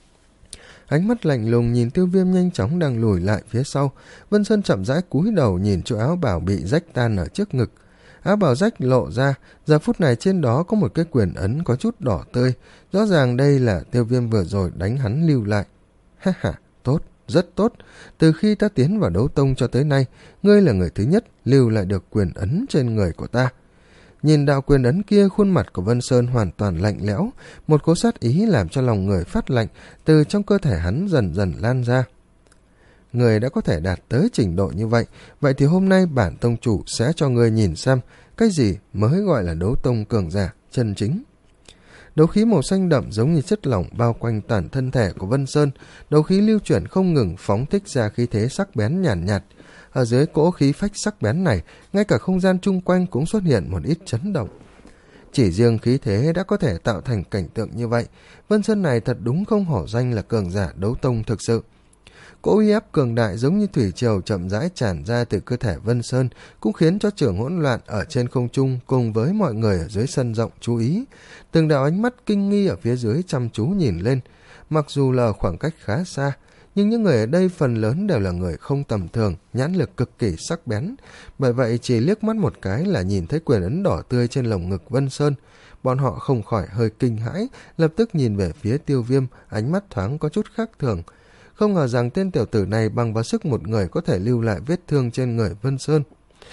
Ánh mắt lạnh lùng nhìn Tiêu Viêm nhanh chóng đang lùi lại phía sau. Vân Sơn chậm rãi cúi đầu nhìn chỗ áo bào bị rách tan ở trước ngực. Áo bào rách lộ ra, giờ phút này trên đó có một cái quyền ấn có chút đỏ tươi, rõ ràng đây là Tiêu Viêm vừa rồi đánh hắn lưu lại. Ha ha, tốt, rất tốt, từ khi ta tiến vào đấu tông cho tới nay, ngươi là người thứ nhất lưu lại được quyền ấn trên người của ta. Nhìn đạo quyền ấn kia, khuôn mặt của Vân Sơn hoàn toàn lạnh lẽo, một cỗ sát ý làm cho lòng người phát lạnh từ trong cơ thể hắn dần dần lan ra. Người đã có thể đạt tới trình độ như vậy, vậy thì hôm nay bản tông chủ sẽ cho người nhìn xem cái gì mới gọi là đấu tông cường giả chân chính. Đấu khí màu xanh đậm giống như chất lỏng bao quanh toàn thân thể của Vân Sơn, đấu khí lưu chuyển không ngừng phóng thích ra khí thế sắc bén nhàn nhạt, nhạt. Ở dưới cỗ khí phách sắc bén này, ngay cả không gian chung quanh cũng xuất hiện một ít chấn động. Chỉ riêng khí thế đã có thể tạo thành cảnh tượng như vậy, Vân Sơn này thật đúng không hổ danh là cường giả đấu tông thực sự. Cỗ uy áp cường đại giống như thủy triều chậm rãi tràn ra từ cơ thể Vân Sơn, cũng khiến cho trường hỗn loạn ở trên không trung cùng với mọi người ở dưới sân rộng chú ý. Từng đạo ánh mắt kinh nghi ở phía dưới chăm chú nhìn lên. Mặc dù là khoảng cách khá xa, nhưng những người ở đây phần lớn đều là người không tầm thường, nhãn lực cực kỳ sắc bén. Bởi vậy chỉ liếc mắt một cái là nhìn thấy quyền ấn đỏ tươi trên lồng ngực Vân Sơn. Bọn họ không khỏi hơi kinh hãi, lập tức nhìn về phía Tiêu Viêm, ánh mắt thoáng có chút khác thường. Không ngờ rằng tên tiểu tử này bằng vào sức một người có thể lưu lại vết thương trên người Vân Sơn.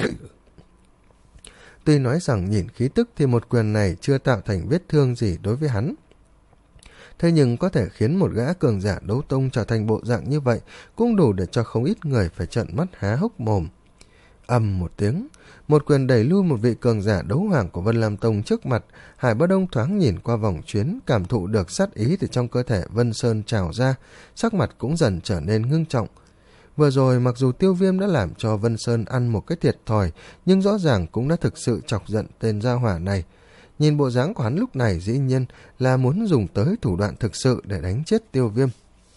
Tuy nói rằng nhìn khí tức thì một quyền này chưa tạo thành vết thương gì đối với hắn. Thế nhưng có thể khiến một gã cường giả đấu tông trở thành bộ dạng như vậy cũng đủ để cho không ít người phải trợn mắt há hốc mồm. Ầm một tiếng, một quyền đẩy lui một vị cường giả đấu hoàng của Vân Lam Tông trước mặt. Hải Bá Đông thoáng nhìn qua vòng chuyến, cảm thụ được sát ý từ trong cơ thể Vân Sơn trào ra, sắc mặt cũng dần trở nên ngưng trọng. Vừa rồi mặc dù Tiêu Viêm đã làm cho Vân Sơn ăn một cái thiệt thòi, nhưng rõ ràng cũng đã thực sự chọc giận tên gia hỏa này. Nhìn bộ dáng của hắn lúc này dĩ nhiên là muốn dùng tới thủ đoạn thực sự để đánh chết Tiêu Viêm.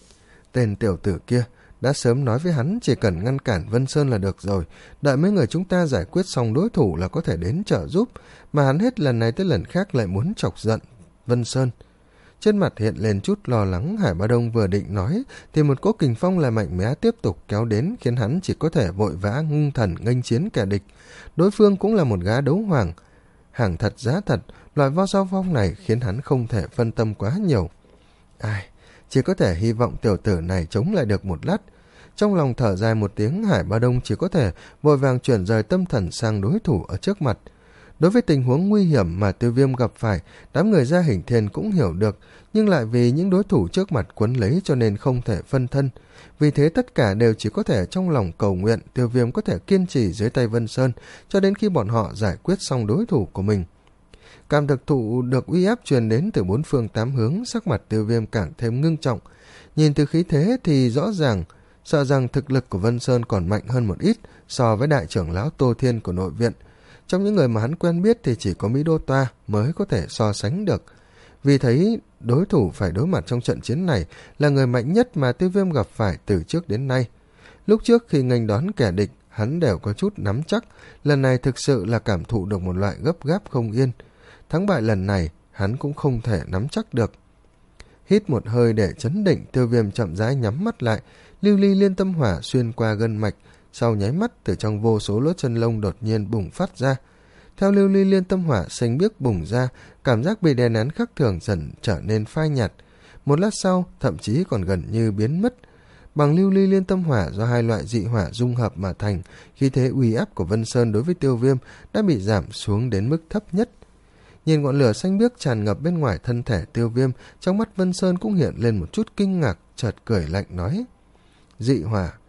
Tên tiểu tử kia đã sớm nói với hắn chỉ cần ngăn cản Vân Sơn là được rồi, đợi mấy người chúng ta giải quyết xong đối thủ là có thể đến trợ giúp, mà hắn hết lần này tới lần khác lại muốn chọc giận Vân Sơn. Trên mặt hiện lên chút lo lắng. Hải Bá Đông vừa định nói thì một cỗ kình phong lại mạnh mẽ tiếp tục kéo đến, khiến hắn chỉ có thể vội vã ngưng thần nghênh chiến kẻ địch. Đối phương cũng là một gã đấu hoàng, hàng thật giá thật, loại vo giao phong này khiến hắn không thể phân tâm quá nhiều. Ai, chỉ có thể hy vọng tiểu tử này chống lại được một lát. Trong lòng thở dài một tiếng, Hải Bá Đông chỉ có thể vội vàng chuyển rời tâm thần sang đối thủ ở trước mặt. Đối với tình huống nguy hiểm mà Tiêu Viêm gặp phải, đám người gia Hình Thiên cũng hiểu được, nhưng lại vì những đối thủ trước mặt quấn lấy cho nên không thể phân thân. Vì thế tất cả đều chỉ có thể trong lòng cầu nguyện Tiêu Viêm có thể kiên trì dưới tay Vân Sơn cho đến khi bọn họ giải quyết xong đối thủ của mình. Cảm thực thụ được uy áp truyền đến từ bốn phương tám hướng, sắc mặt Tiêu Viêm càng thêm ngưng trọng. Nhìn từ khí thế thì rõ ràng, sợ rằng thực lực của Vân Sơn còn mạnh hơn một ít so với đại trưởng lão Tô Thiên của nội viện. Trong những người mà hắn quen biết thì chỉ có Mỹ Đô Toa mới có thể so sánh được. Vì thấy đối thủ phải đối mặt trong trận chiến này là người mạnh nhất mà Tiêu Viêm gặp phải từ trước đến nay. Lúc trước khi nghênh đón kẻ địch, hắn đều có chút nắm chắc, lần này thực sự là cảm thụ được một loại gấp gáp không yên. Thắng bại lần này, hắn cũng không thể nắm chắc được. Hít một hơi để chấn định, Tiêu Viêm chậm rãi nhắm mắt lại, lưu ly liên tâm hỏa xuyên qua gân mạch, sau nháy mắt từ trong vô số lỗ chân lông đột nhiên bùng phát ra. Theo lưu ly liên tâm hỏa xanh biếc bùng ra, cảm giác bị đè nén khắc thường dần trở nên phai nhạt. Một lát sau, thậm chí còn gần như biến mất. Bằng lưu ly liên tâm hỏa do hai loại dị hỏa dung hợp mà thành, khí thế uy áp của Vân Sơn đối với Tiêu Viêm đã bị giảm xuống đến mức thấp nhất. Nhìn ngọn lửa xanh biếc tràn ngập bên ngoài thân thể Tiêu Viêm, trong mắt Vân Sơn cũng hiện lên một chút kinh ngạc, chợt cười lạnh nói: Dị hỏa,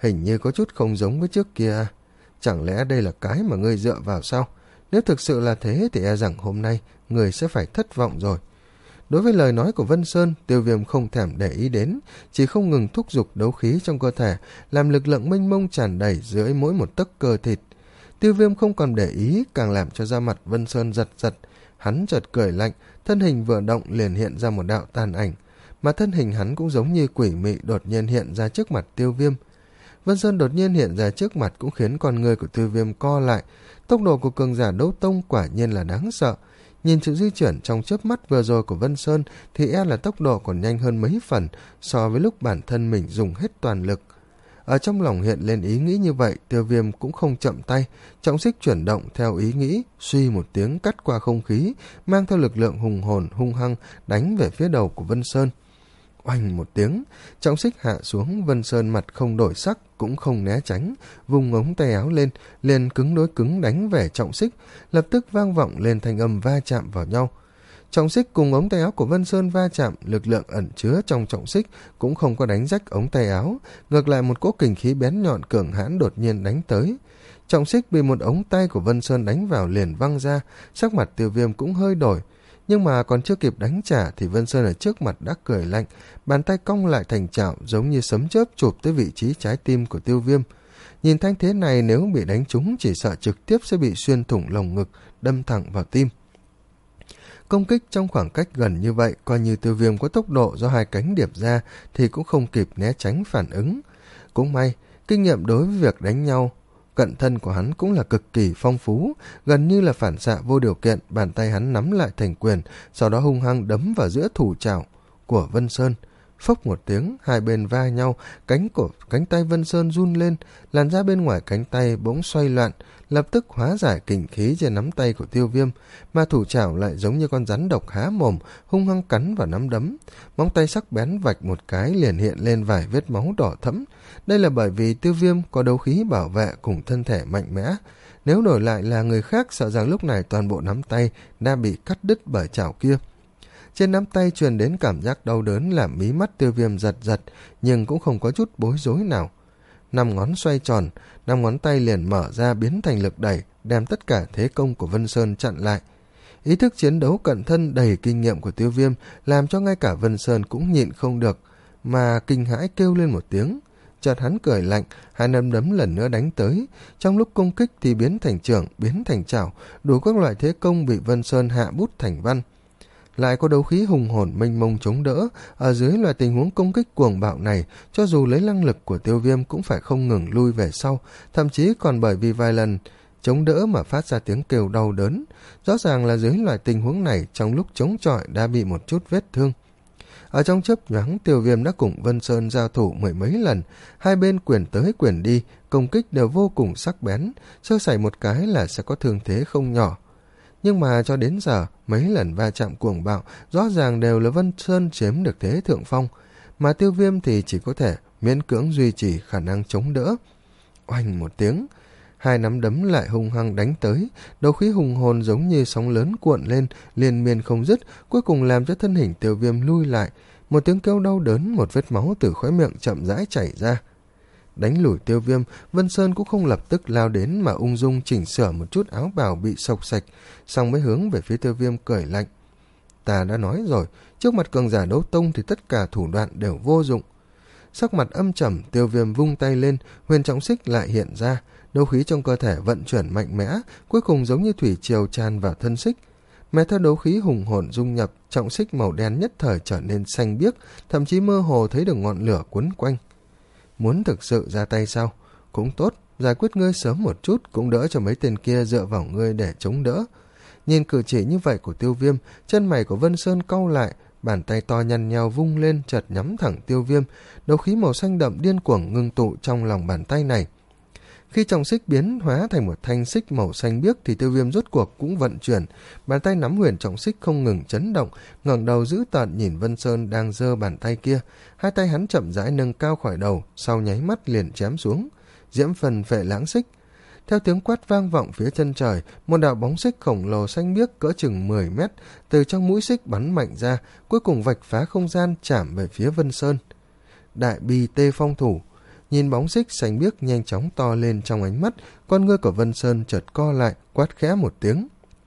hình như có chút không giống với trước kia. Chẳng lẽ đây là cái mà ngươi dựa vào sao? Nếu thực sự là thế thì e rằng hôm nay ngươi sẽ phải thất vọng rồi. Đối với lời nói của Vân Sơn, Tiêu Viêm không thèm để ý đến, chỉ không ngừng thúc giục đấu khí trong cơ thể, làm lực lượng mênh mông tràn đầy dưới mỗi một tấc cơ thịt. Tiêu Viêm không còn để ý, càng làm cho da mặt Vân Sơn giật giật. Hắn chợt cười lạnh, thân hình vừa động liền hiện ra một đạo tàn ảnh, mà thân hình hắn cũng giống như quỷ mị đột nhiên hiện ra trước mặt Tiêu Viêm. Vân Sơn đột nhiên hiện ra trước mặt cũng khiến con người của Tiêu Viêm co lại. Tốc độ của cường giả đấu tông quả nhiên là đáng sợ. Nhìn sự di chuyển trong chớp mắt vừa rồi của Vân Sơn thì e là tốc độ còn nhanh hơn mấy phần so với lúc bản thân mình dùng hết toàn lực. Ở trong lòng hiện lên ý nghĩ như vậy, Tiêu Viêm cũng không chậm tay, trọng xích chuyển động theo ý nghĩ, suy một tiếng cắt qua không khí, mang theo lực lượng hùng hồn hung hăng đánh về phía đầu của Vân Sơn. Oanh một tiếng, trọng xích hạ xuống, Vân Sơn mặt không đổi sắc, cũng không né tránh, vùng ống tay áo lên, liền cứng đối cứng đánh về trọng xích, lập tức vang vọng lên thanh âm va chạm vào nhau. Trọng xích cùng ống tay áo của Vân Sơn va chạm, lực lượng ẩn chứa trong trọng xích cũng không có đánh rách ống tay áo, ngược lại một cỗ kình khí bén nhọn cường hãn đột nhiên đánh tới. Trọng xích bị một ống tay của Vân Sơn đánh vào liền văng ra, sắc mặt Tiêu Viêm cũng hơi đổi. Nhưng mà còn chưa kịp đánh trả thì Vân Sơn ở trước mặt đã cười lạnh, bàn tay cong lại thành chảo giống như sấm chớp chụp tới vị trí trái tim của Tiêu Viêm. Nhìn thanh thế này nếu bị đánh trúng chỉ sợ trực tiếp sẽ bị xuyên thủng lồng ngực, đâm thẳng vào tim. Công kích trong khoảng cách gần như vậy, coi như Tiêu Viêm có tốc độ do hai cánh điệp ra thì cũng không kịp né tránh phản ứng. Cũng may, kinh nghiệm đối với việc đánh nhau cận thân của hắn cũng là cực kỳ phong phú, gần như là phản xạ vô điều kiện, bàn tay hắn nắm lại thành quyền, sau đó hung hăng đấm vào giữa thủ chảo của Vân Sơn. Phốc một tiếng, hai bên va nhau, cánh cổ cánh tay Vân Sơn run lên, làn da bên ngoài cánh tay bỗng xoay loạn, lập tức hóa giải kình khí trên nắm tay của Tiêu Viêm, mà thủ chảo lại giống như con rắn độc há mồm, hung hăng cắn vào nắm đấm. Móng tay sắc bén vạch một cái liền hiện lên vài vết máu đỏ thẫm. Đây là bởi vì Tiêu Viêm có đấu khí bảo vệ cùng thân thể mạnh mẽ. Nếu đổi lại là người khác, sợ rằng lúc này toàn bộ nắm tay đã bị cắt đứt bởi chảo kia. Trên nắm tay truyền đến cảm giác đau đớn làm mí mắt Tiêu Viêm giật giật, nhưng cũng không có chút bối rối nào. Năm ngón xoay tròn, năm ngón tay liền mở ra biến thành lực đẩy, đem tất cả thế công của Vân Sơn chặn lại. Ý thức chiến đấu cận thân đầy kinh nghiệm của Tiêu Viêm làm cho ngay cả Vân Sơn cũng nhịn không được, mà kinh hãi kêu lên một tiếng. Chợt hắn cười lạnh, hai nắm đấm lần nữa đánh tới. Trong lúc công kích thì biến thành chưởng, biến thành chảo, đủ các loại thế công bị Vân Sơn hạ bút thành văn. Lại có đấu khí hùng hồn mênh mông chống đỡ, ở dưới loại tình huống công kích cuồng bạo này, cho dù lấy năng lực của Tiêu Viêm cũng phải không ngừng lui về sau, thậm chí còn bởi vì vài lần chống đỡ mà phát ra tiếng kêu đau đớn. Rõ ràng là dưới loại tình huống này, trong lúc chống chọi đã bị một chút vết thương. Ở trong chớp nhoáng, Tiêu Viêm đã cùng Vân Sơn giao thủ mười mấy lần, hai bên quyền tới quyền đi, công kích đều vô cùng sắc bén, sơ sẩy một cái là sẽ có thương thế không nhỏ. Nhưng mà cho đến giờ, mấy lần va chạm cuồng bạo rõ ràng đều là Vân Sơn chiếm được thế thượng phong, mà Tiêu Viêm thì chỉ có thể miễn cưỡng duy trì khả năng chống đỡ. Oanh một tiếng, hai nắm đấm lại hung hăng đánh tới, đấu khí hùng hồn giống như sóng lớn cuộn lên, liên miên không dứt, cuối cùng làm cho thân hình Tiêu Viêm lui lại. Một tiếng kêu đau đớn, một vết máu từ khóe miệng chậm rãi chảy ra. Đánh lùi Tiêu Viêm, Vân Sơn cũng không lập tức lao đến mà ung dung chỉnh sửa một chút áo bào bị sộc sạch, xong mới hướng về phía Tiêu Viêm cười lạnh. Ta đã nói rồi, trước mặt cường giả đấu tông thì tất cả thủ đoạn đều vô dụng. Sắc mặt âm trầm, Tiêu Viêm vung tay lên, huyền trọng xích lại hiện ra, đấu khí trong cơ thể vận chuyển mạnh mẽ, cuối cùng giống như thủy triều tràn vào thân xích. Mà theo đấu khí hùng hồn dung nhập, trọng xích màu đen nhất thời trở nên xanh biếc, thậm chí mơ hồ thấy được ngọn lửa quấn quanh. Muốn thực sự ra tay sao? Cũng tốt, giải quyết ngươi sớm một chút cũng đỡ cho mấy tên kia dựa vào ngươi để chống đỡ. Nhìn cử chỉ như vậy của Tiêu Viêm, chân mày của Vân Sơn cau lại, bàn tay to nhăn nhao vung lên chợt nhắm thẳng Tiêu Viêm, đấu khí màu xanh đậm điên cuồng ngưng tụ trong lòng bàn tay này. Khi trọng xích biến hóa thành một thanh xích màu xanh biếc thì Tiêu Viêm rốt cuộc cũng vận chuyển, bàn tay nắm huyền trọng xích không ngừng chấn động, ngẩng đầu dữ tợn nhìn Vân Sơn đang giơ bàn tay kia, hai tay hắn chậm rãi nâng cao khỏi đầu, sau nháy mắt liền chém xuống, diễm phần phệ lãng xích. Theo tiếng quát vang vọng phía chân trời, một đạo bóng xích khổng lồ xanh biếc cỡ chừng mười mét từ trong mũi xích bắn mạnh ra, cuối cùng vạch phá không gian chạm về phía Vân Sơn. Đại bi tê phong thủ. nhìn bóng xích xanh biếc nhanh chóng to lên trong ánh mắt, con ngươi của Vân Sơn chợt co lại, quát khẽ một tiếng.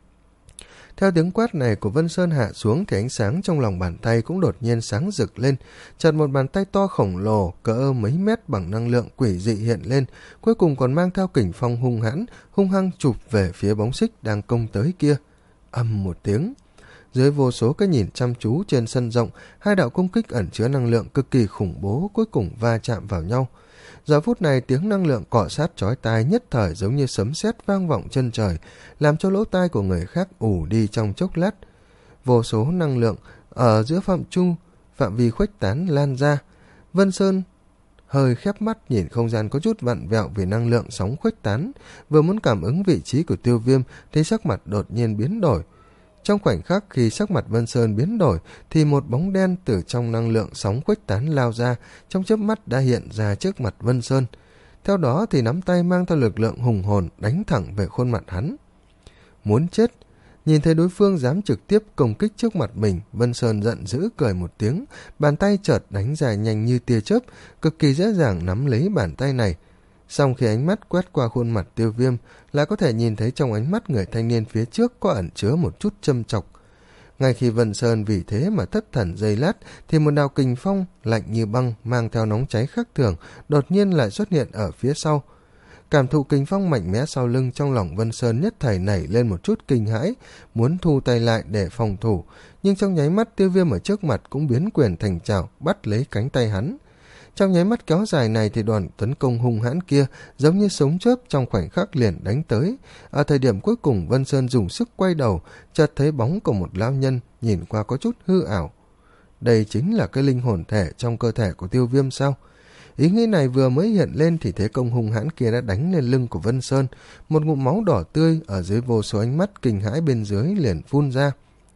Theo tiếng quát này của Vân Sơn hạ xuống thì ánh sáng trong lòng bàn tay cũng đột nhiên sáng rực lên, chợt một bàn tay to khổng lồ cỡ mấy mét bằng năng lượng quỷ dị hiện lên, cuối cùng còn mang theo kình phong hung hãn, hung hăng chụp về phía bóng xích đang công tới kia. Ầm một tiếng, dưới vô số cái nhìn chăm chú trên sân rộng, hai đạo công kích ẩn chứa năng lượng cực kỳ khủng bố cuối cùng va chạm vào nhau. Giờ phút này tiếng năng lượng cọ sát chói tai nhất thời giống như sấm sét vang vọng chân trời, làm cho lỗ tai của người khác ù đi trong chốc lát. Vô số năng lượng ở giữa phạm trung phạm vi khuếch tán lan ra. Vân Sơn hơi khép mắt nhìn không gian có chút vặn vẹo vì năng lượng sóng khuếch tán, vừa muốn cảm ứng vị trí của Tiêu Viêm thì sắc mặt đột nhiên biến đổi. Trong khoảnh khắc khi sắc mặt Vân Sơn biến đổi thì một bóng đen từ trong năng lượng sóng khuếch tán lao ra, trong chớp mắt đã hiện ra trước mặt Vân Sơn. Theo đó thì nắm tay mang theo lực lượng hùng hồn đánh thẳng về khuôn mặt hắn. Muốn chết! Nhìn thấy đối phương dám trực tiếp công kích trước mặt mình, Vân Sơn giận dữ cười một tiếng, bàn tay chợt đánh dài nhanh như tia chớp, cực kỳ dễ dàng nắm lấy bàn tay này. Xong khi ánh mắt quét qua khuôn mặt Tiêu Viêm, lại có thể nhìn thấy trong ánh mắt người thanh niên phía trước có ẩn chứa một chút châm chọc. Ngay khi Vân Sơn vì thế mà thất thần giây lát, thì một đạo kình phong lạnh như băng mang theo nóng cháy khác thường đột nhiên lại xuất hiện ở phía sau. Cảm thụ kình phong mạnh mẽ sau lưng, trong lòng Vân Sơn nhất thời nảy lên một chút kinh hãi, muốn thu tay lại để phòng thủ, nhưng trong nháy mắt Tiêu Viêm ở trước mặt cũng biến quyền thành chảo bắt lấy cánh tay hắn. Trong nháy mắt kéo dài này thì đoàn tấn công hung hãn kia giống như sấm chớp trong khoảnh khắc liền đánh tới. Ở thời điểm cuối cùng Vân Sơn dùng sức quay đầu, chợt thấy bóng của một lão nhân nhìn qua có chút hư ảo. Đây chính là cái linh hồn thể trong cơ thể của Tiêu Viêm sao? Ý nghĩ này vừa mới hiện lên thì thế công hung hãn kia đã đánh lên lưng của Vân Sơn, một ngụm máu đỏ tươi ở dưới vô số ánh mắt kinh hãi bên dưới liền phun ra.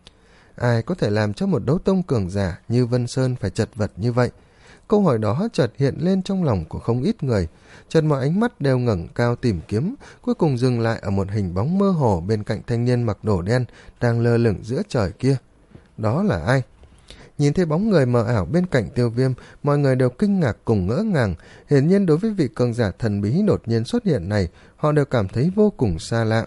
Ai có thể làm cho một đấu tông cường giả như Vân Sơn phải chật vật như vậy? Câu hỏi đó chợt hiện lên trong lòng của không ít người, chợt mọi ánh mắt đều ngẩng cao tìm kiếm, cuối cùng dừng lại ở một hình bóng mơ hồ bên cạnh thanh niên mặc đồ đen đang lơ lửng giữa trời kia. Đó là ai? Nhìn thấy bóng người mờ ảo bên cạnh Tiêu Viêm, mọi người đều kinh ngạc cùng ngỡ ngàng. Hiển nhiên đối với vị cường giả thần bí đột nhiên xuất hiện này, họ đều cảm thấy vô cùng xa lạ.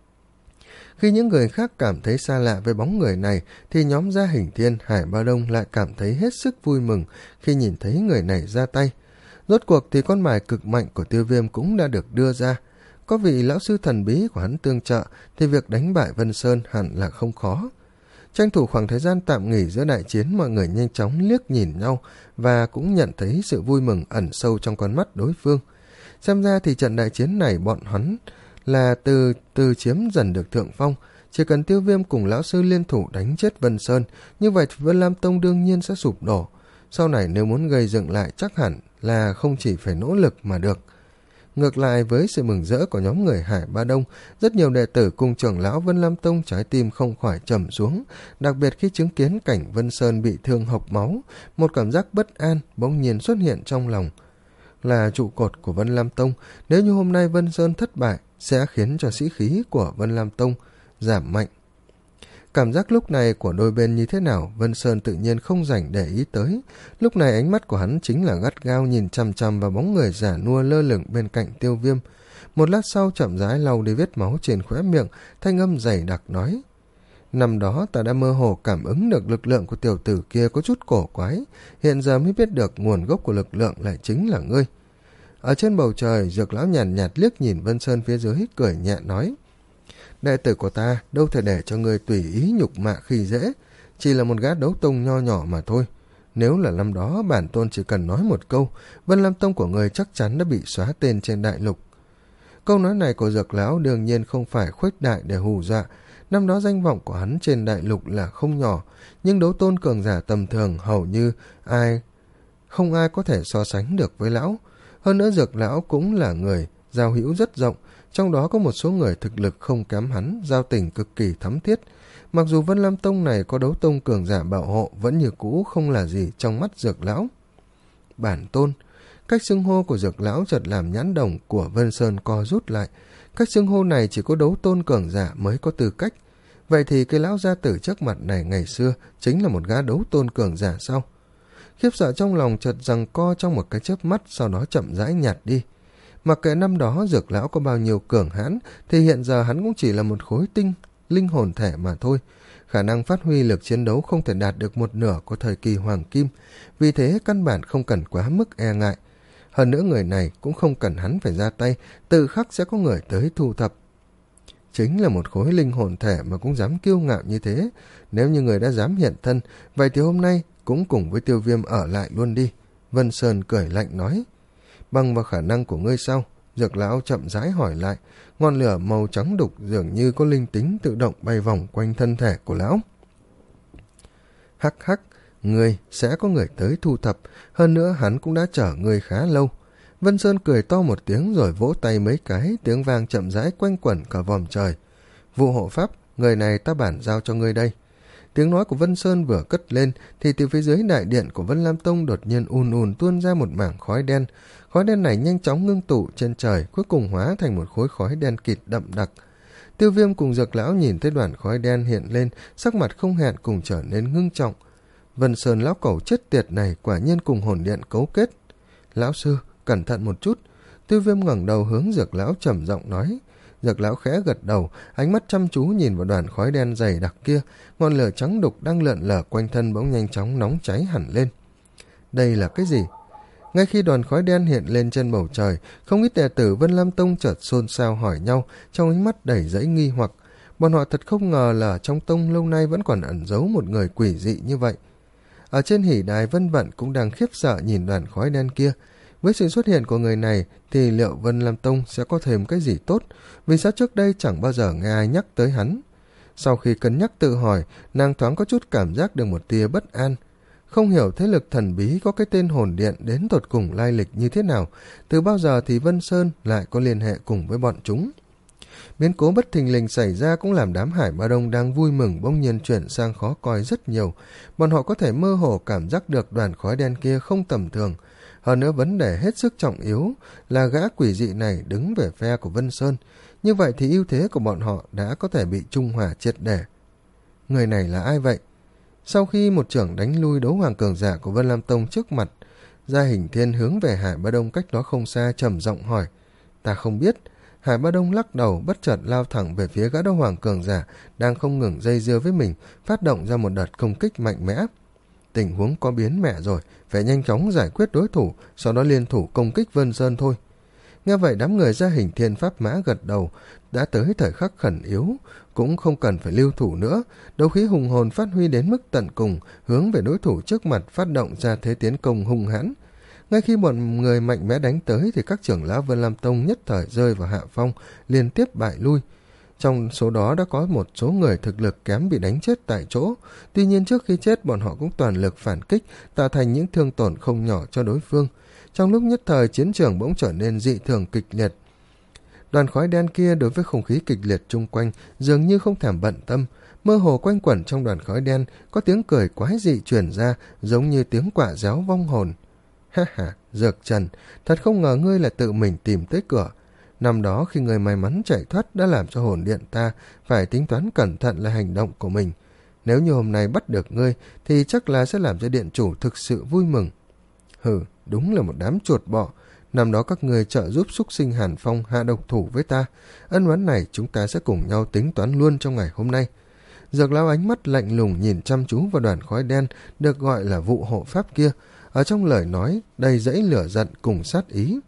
Khi những người khác cảm thấy xa lạ với bóng người này, thì nhóm Gia Hình Thiên, Hải Ba Đông lại cảm thấy hết sức vui mừng khi nhìn thấy người này ra tay. Rốt cuộc thì con bài cực mạnh của Tiêu Viêm cũng đã được đưa ra. Có vị lão sư thần bí của hắn tương trợ, thì việc đánh bại Vân Sơn hẳn là không khó. Tranh thủ khoảng thời gian tạm nghỉ giữa đại chiến, mọi người nhanh chóng liếc nhìn nhau và cũng nhận thấy sự vui mừng ẩn sâu trong con mắt đối phương. Xem ra thì trận đại chiến này bọn hắn là từ từ chiếm dần được thượng phong. Chỉ cần Tiêu Viêm cùng lão sư liên thủ đánh chết Vân Sơn, như vậy thì Vân Lam Tông đương nhiên sẽ sụp đổ. Sau này nếu muốn gây dựng lại chắc hẳn là không chỉ phải nỗ lực mà được. Ngược lại với sự mừng rỡ của nhóm người Hải Ba Đông, rất nhiều đệ tử cùng trưởng lão Vân Lam Tông trái tim không khỏi trầm xuống, đặc biệt khi chứng kiến cảnh Vân Sơn bị thương hộc máu, một cảm giác bất an bỗng nhiên xuất hiện trong lòng. Là trụ cột của Vân Lam Tông, nếu như hôm nay Vân Sơn thất bại, sẽ khiến cho sĩ khí của Vân Lam Tông giảm mạnh. Cảm giác lúc này của đôi bên như thế nào, Vân Sơn tự nhiên không rảnh để ý tới. Lúc này ánh mắt của hắn chính là gắt gao nhìn chằm chằm vào bóng người già nua lơ lửng bên cạnh Tiêu Viêm. Một lát sau chậm rãi lau đi vết máu trên khóe miệng, thanh âm dày đặc nói: Năm đó ta đã mơ hồ cảm ứng được lực lượng của tiểu tử kia có chút cổ quái, hiện giờ mới biết được nguồn gốc của lực lượng lại chính là ngươi. Ở trên bầu trời, Dược lão nhàn nhạt, nhạt liếc nhìn Vân Sơn phía dưới, cười nhẹ nói: Đệ tử của ta đâu thể để cho ngươi tùy ý nhục mạ khi dễ, chỉ là một gã đấu tông nho nhỏ mà thôi. Nếu là năm đó bản tôn chỉ cần nói một câu, Vân Lam Tông của ngươi chắc chắn đã bị xóa tên trên đại lục. Câu nói này của Dược lão đương nhiên không phải khuếch đại để hù dọa. Năm đó danh vọng của hắn trên đại lục là không nhỏ, nhưng đấu tôn cường giả tầm thường hầu như ai không ai có thể so sánh được với lão. Hơn nữa Dược lão cũng là người giao hữu rất rộng, trong đó có một số người thực lực không kém hắn, giao tình cực kỳ thắm thiết. Mặc dù Vân Lam Tông này có đấu tông cường giả bảo hộ, vẫn như cũ không là gì trong mắt Dược lão. Bản tôn, cách xưng hô của Dược lão chợt làm nhãn đồng của Vân Sơn co rút lại. Cách xưng hô này chỉ có đấu tôn cường giả mới có tư cách. Vậy thì cái lão gia tử trước mặt này ngày xưa chính là một gã đấu tôn cường giả sao? khiếp sợ trong lòng chợt giằng co trong một cái chớp mắt, sau đó chậm rãi nhạt đi. Mặc kệ năm đó Dược lão có bao nhiêu cường hãn, thì hiện giờ hắn cũng chỉ là một khối tinh linh hồn thể mà thôi. Khả năng phát huy lực chiến đấu không thể đạt được một nửa của thời kỳ hoàng kim, vì thế căn bản không cần quá mức e ngại. Hơn nữa người này cũng không cần hắn phải ra tay, tự khắc sẽ có người tới thu thập. Chính là một khối linh hồn thể mà cũng dám kiêu ngạo như thế. Nếu như người đã dám hiện thân, vậy thì hôm nay cũng cùng với Tiêu Viêm ở lại luôn đi. Vân Sơn cười lạnh nói. Bằng vào khả năng của ngươi sao? Dược lão chậm rãi hỏi lại. Ngọn lửa màu trắng đục dường như có linh tính tự động bay vòng quanh thân thể của lão. Hắc hắc, ngươi sẽ có người tới thu thập, hơn nữa hắn cũng đã chở ngươi khá lâu. Vân Sơn cười to một tiếng rồi vỗ tay mấy cái, tiếng vang chậm rãi quanh quẩn cả vòm trời. Vụ hộ pháp, người này ta bản giao cho ngươi đây. Tiếng nói của Vân Sơn vừa cất lên thì từ phía dưới đại điện của Vân Lam Tông đột nhiên ùn ùn tuôn ra một mảng khói đen. Khói đen này nhanh chóng ngưng tụ trên trời, cuối cùng hóa thành một khối khói đen kịt đậm đặc. Tiêu Viêm cùng Dược lão nhìn thấy đoàn khói đen hiện lên, sắc mặt không hẹn cùng trở nên ngưng trọng. Vân Sơn lão cẩu chết tiệt này quả nhiên cùng hồn điện cấu kết. Lão sư, cẩn thận một chút. Tiêu Viêm ngẩng đầu hướng Dược lão trầm giọng nói. Dược lão khẽ gật đầu, ánh mắt chăm chú nhìn vào đoàn khói đen dày đặc kia, ngọn lửa trắng đục đang lượn lờ quanh thân bỗng nhanh chóng nóng cháy hẳn lên. Đây là cái gì? Ngay khi đoàn khói đen hiện lên trên bầu trời, không ít đệ tử Vân Lam Tông chợt xôn xao hỏi nhau, trong ánh mắt đầy dẫy nghi hoặc. Bọn họ thật không ngờ là trong tông lâu nay vẫn còn ẩn giấu một người quỷ dị như vậy. Ở trên hỉ đài, Vân Vận cũng đang khiếp sợ nhìn đoàn khói đen kia. Với sự xuất hiện của người này thì liệu Vân Lam Tông sẽ có thêm cái gì tốt, vì sao trước đây chẳng bao giờ nghe ai nhắc tới hắn. Sau khi cân nhắc tự hỏi, nàng thoáng có chút cảm giác được một tia bất an. Không hiểu thế lực thần bí có cái tên hồn điện đến tột cùng lai lịch như thế nào, từ bao giờ thì Vân Sơn lại có liên hệ cùng với bọn chúng. Biến cố bất thình lình xảy ra cũng làm đám Hải Ba Đông đang vui mừng bỗng nhiên chuyển sang khó coi rất nhiều. Bọn họ có thể mơ hồ cảm giác được đoàn khói đen kia không tầm thường. Hơn nữa vấn đề hết sức trọng yếu là gã quỷ dị này đứng về phe của Vân Sơn. Như vậy thì ưu thế của bọn họ đã có thể bị trung hòa triệt để. Người này là ai vậy? Sau khi một trưởng đánh lui đấu hoàng cường giả của Vân Lam Tông trước mặt, Gia Hình Thiên hướng về Hải Ba Đông cách đó không xa trầm giọng hỏi. Ta không biết. Hải Ba Đông lắc đầu bất chợt lao thẳng về phía gã đấu hoàng cường giả đang không ngừng dây dưa với mình, phát động ra một đợt công kích mạnh mẽ. Tình huống có biến mẹ rồi, phải nhanh chóng giải quyết đối thủ, sau đó liên thủ công kích Vân Sơn thôi. Nghe vậy đám người Gia Hình Thiên pháp mã gật đầu, đã tới thời khắc khẩn yếu, cũng không cần phải lưu thủ nữa, đấu khí hùng hồn phát huy đến mức tận cùng, hướng về đối thủ trước mặt phát động ra thế tiến công hung hãn. Ngay khi bọn người mạnh mẽ đánh tới thì các trưởng lão Vân Lam Tông nhất thời rơi vào hạ phong, liên tiếp bại lui. Trong số đó đã có một số người thực lực kém bị đánh chết tại chỗ, tuy nhiên trước khi chết bọn họ cũng toàn lực phản kích, tạo thành những thương tổn không nhỏ cho đối phương. Trong lúc nhất thời chiến trường bỗng trở nên dị thường kịch liệt. Đoàn khói đen kia đối với không khí kịch liệt chung quanh dường như không thèm bận tâm, mơ hồ quanh quẩn trong đoàn khói đen có tiếng cười quái dị truyền ra, giống như tiếng quạ réo vong hồn. Ha ha, Dược Trần, thật không ngờ ngươi là tự mình tìm tới cửa. Năm đó khi người may mắn chạy thoát đã làm cho hồn điện ta phải tính toán cẩn thận là hành động của mình. Nếu như hôm nay bắt được ngươi thì chắc là sẽ làm cho điện chủ thực sự vui mừng. Hừ, đúng là một đám chuột bọ. Năm đó các ngươi trợ giúp súc sinh Hàn Phong hạ độc thủ với ta. Ân oán này chúng ta sẽ cùng nhau tính toán luôn trong ngày hôm nay. Dược lão ánh mắt lạnh lùng nhìn chăm chú vào đoàn khói đen được gọi là vụ hộ pháp kia. Ở trong lời nói đầy dẫy lửa giận cùng sát ý.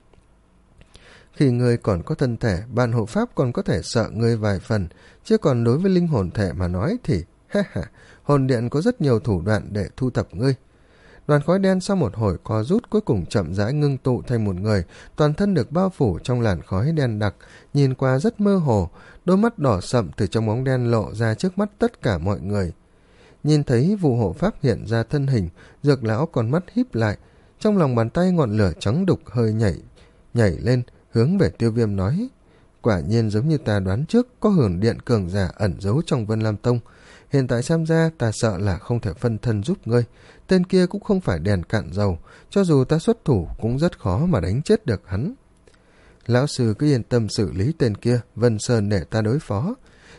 Khi ngươi còn có thân thể, bạn hộ pháp còn có thể sợ ngươi vài phần, chứ còn đối với linh hồn thể mà nói thì, ha ha, hồn điện có rất nhiều thủ đoạn để thu thập ngươi. Đoàn khói đen sau một hồi co rút cuối cùng chậm rãi ngưng tụ thành một người, toàn thân được bao phủ trong làn khói đen đặc, nhìn qua rất mơ hồ, đôi mắt đỏ sậm từ trong bóng đen lộ ra trước mắt tất cả mọi người. Nhìn thấy vụ hộ pháp hiện ra thân hình, Dược lão con mắt híp lại, trong lòng bàn tay ngọn lửa trắng đục hơi nhảy, nhảy lên, hướng về Tiêu Viêm nói. Quả nhiên giống như ta đoán trước, có hồn điện cường giả ẩn giấu trong Vân Lam Tông. Hiện tại xem ra ta sợ là không thể phân thân giúp ngươi. Tên kia cũng không phải đèn cạn dầu, cho dù ta xuất thủ cũng rất khó mà đánh chết được hắn. Lão sư cứ yên tâm xử lý tên kia, Vân Sơn để ta đối phó.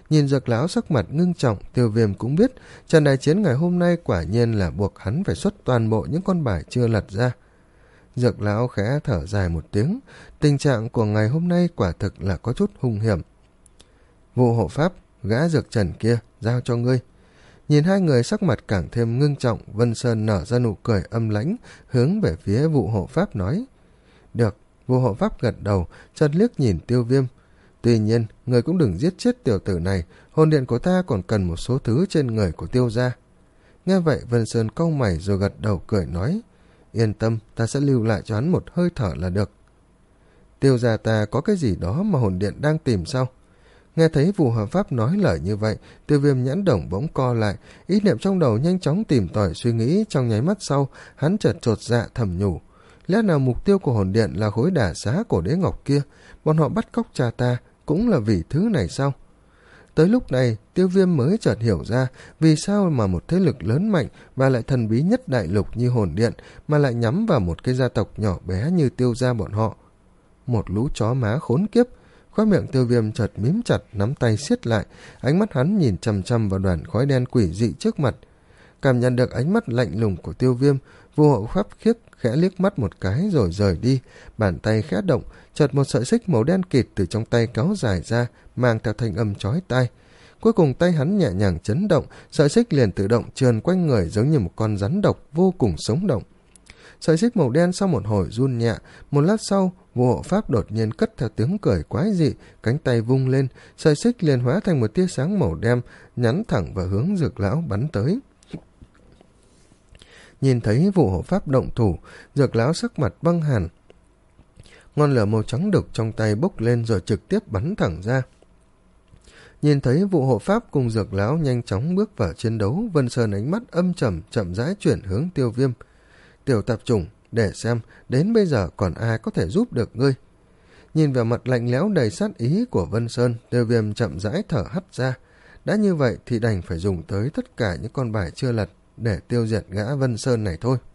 Nhìn Dược lão sắc mặt ngưng trọng, Tiêu Viêm cũng biết trận đại chiến ngày hôm nay quả nhiên là buộc hắn phải xuất toàn bộ những con bài chưa lật ra. Dược lão khẽ thở dài một tiếng, tình trạng của ngày hôm nay quả thực là có chút hung hiểm. Vụ hộ pháp, gã Dược Trần kia, giao cho ngươi. Nhìn hai người sắc mặt càng thêm ngưng trọng, Vân Sơn nở ra nụ cười âm lãnh, hướng về phía vụ hộ pháp nói. Được, vụ hộ pháp gật đầu, chợt liếc nhìn Tiêu Viêm. Tuy nhiên, người cũng đừng giết chết tiểu tử này, hồn điện của ta còn cần một số thứ trên người của Tiêu gia. Nghe vậy, Vân Sơn cau mày rồi gật đầu cười nói. Yên tâm, ta sẽ lưu lại cho hắn một hơi thở là được. Tiêu gia ta có cái gì đó mà hồn điện đang tìm sao? Nghe thấy vụ hợp pháp nói lời như vậy, Tiêu Viêm nhãn đồng bỗng co lại, ý niệm trong đầu nhanh chóng tìm tòi suy nghĩ. Trong nháy mắt sau, hắn chợt chột dạ thầm nhủ. Lẽ nào mục tiêu của hồn điện là khối đả xá của đế ngọc kia? Bọn họ bắt cóc cha ta cũng là vì thứ này sao? Tới lúc này, Tiêu Viêm mới chợt hiểu ra vì sao mà một thế lực lớn mạnh và lại thần bí nhất đại lục như hồn điện mà lại nhắm vào một cái gia tộc nhỏ bé như Tiêu gia bọn họ. Một lũ chó má khốn kiếp. Khóe miệng Tiêu Viêm chợt mím chặt, nắm tay siết lại, ánh mắt hắn nhìn chằm chằm vào đoàn khói đen quỷ dị trước mặt. Cảm nhận được ánh mắt lạnh lùng của Tiêu Viêm, vô hộ pháp khiếp khẽ liếc mắt một cái rồi rời đi, bàn tay khẽ động, chợt một sợi xích màu đen kịt từ trong tay kéo dài ra, mang theo thanh âm chói tai. Cuối cùng tay hắn nhẹ nhàng chấn động, sợi xích liền tự động trườn quanh người giống như một con rắn độc vô cùng sống động. Sợi xích màu đen sau một hồi run nhẹ, một lát sau, vô hộ pháp đột nhiên cất theo tiếng cười quái dị, cánh tay vung lên, sợi xích liền hóa thành một tia sáng màu đen, nhắm thẳng vào hướng Dược lão bắn tới. Nhìn thấy vụ hộ pháp động thủ, Dược lão sắc mặt băng hàn. Ngọn lửa màu trắng đục trong tay bốc lên rồi trực tiếp bắn thẳng ra. Nhìn thấy vụ hộ pháp cùng Dược lão nhanh chóng bước vào chiến đấu, Vân Sơn ánh mắt âm trầm chậm rãi chuyển hướng Tiêu Viêm. Tiểu tạp chủng, để xem đến bây giờ còn ai có thể giúp được ngươi. Nhìn vào mặt lạnh lẽo đầy sát ý của Vân Sơn, Tiêu Viêm chậm rãi thở hắt ra. Đã như vậy thì đành phải dùng tới tất cả những con bài chưa lật để tiêu diệt gã Vân Sơn này thôi.